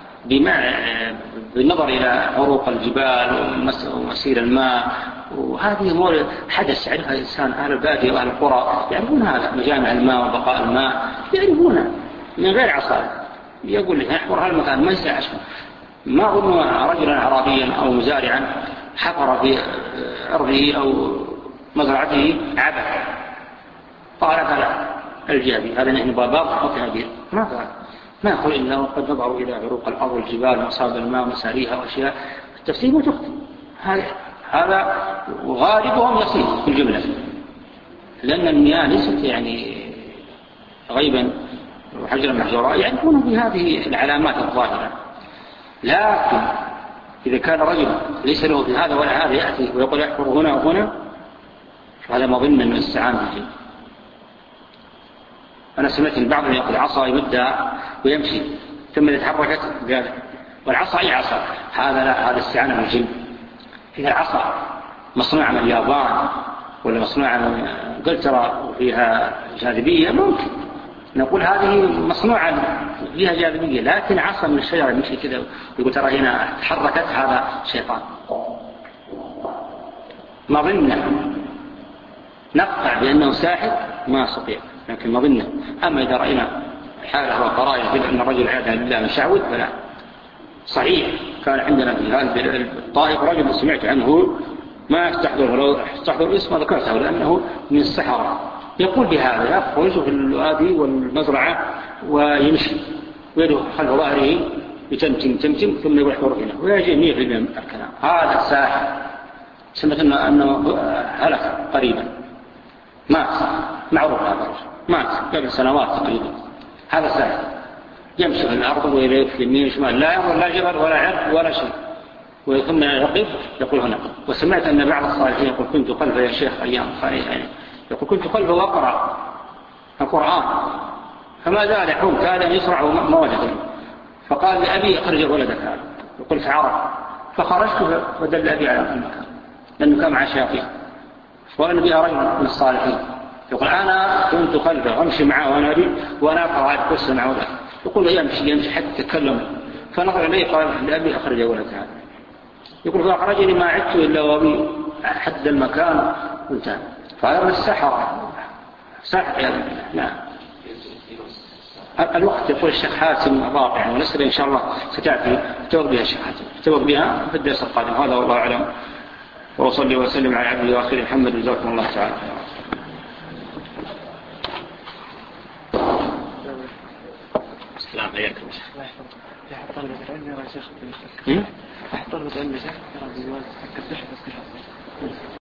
بالنظر إلى عروق الجبال ومسير الماء، وهذه أمور حدث يعرفها الإنسان، أهل البادية وأهل القرى يعرفون هذا، مجامع الماء وبقاء الماء يعرفونه من غير عصا. يقول لي احفر هالمكان ما يسعى عشان ما أظن رجلا عربيا أو مزارعا حفر في أرضه أو مزرعته عبث قال فلا الجابي هذا نحن باباب وتهبير، ما قال، ما يقول إلا وقد نظروا إلى عروق الأرض والجبال ومصادر الماء ومساريها وأشياء التفسير وتختم. هذا غالبهم يصير في الجملة، لأن المياه ليست يعني غيبا وحجرا محجورا، يعرفون بهذه العلامات الظاهرة. لكن إذا كان رجل ليس له في هذا ولا هذا يأتي ويقول يحفر هنا وهنا، فهذا مظن من الاستعانة بالجن. أنا سمعت البعض يأخذ عصا يمدها ويمشي ثم إذا تحركت قال والعصا أي عصا، هذا لا، هذا استعانة بالجن. إذا العصا مصنوعة من اليابان ولا مصنوعة من إنجلترا وفيها جاذبية ممكن نقول هذه مصنوعة فيها جاذبية، لكن عصا من الشجرة يمشي كذا ويقول ترى هنا تحركت، هذا شيطان. مظنة نقطع بأنه ساحر ما استطيع، لكن مظنة. أما إذا رأينا حالة وقرائن كذا أن الرجل عياذا بالله مشعوذ فلا. صحيح كان عندنا في هذا الطائف رجل سمعت عنه ما استحضره، لو استحضر اسمه ذكرته لأنه من السحرة، يقول بهذا يخرج في الوادي والمزرعة ويمشي ويده خلف ظهره يتمتم تمتم ثم يروح يروح هنا ويجي مية في المية من الكلام. هذا ساحر سمعت أنه هلك قريبا مات معروف هذا الرجل مات قبل سنوات تقريبا. هذا ساحر يمشي في الأرض ويلف يمين شمال لا يمر لا جبل ولا عرق ولا شيء ثم يقف يقول هنا. وسمعت أن بعض الصالحين يقول كنت خلفه يا شيخ أيام صالحين يقول كنت خلفه وأقرأ القرآن فما زال يحوم كاد أن يسرع وما وجد فقال لأبي أخرج ولدك هذا وقلت عرف فخرجت ودل أبي على المكان لأنه كان مع شياطين وأنا بي رجل من الصالحين يقول أنا كنت خلفه وأمشي معه وأنا أبي وأنا أقرأ هذه القصة معه يقول يمشي يمشي حتى تكلم فنظر إليه قال لأبي أخرج ولدك هذا يقول فأخرجني ما عدت إلا وأبي حد المكان وانتهى. فهذا من السحر سحر يا ذنبنا. نعم الوقت يقول الشيخ حاتم رابع ونسأل إن شاء الله ستأتي توق بها الشيخ حاتم توق بها في الدرس القادم. هذا والله أعلم وصلي وسلم على عبده وآخره محمد جزاكم الله تعالى. السلام عليكم. يحط طلبة العلم يرى شيخ. يحط طلبة العلم يا شيخ يرى بالواجب حق الدحر بس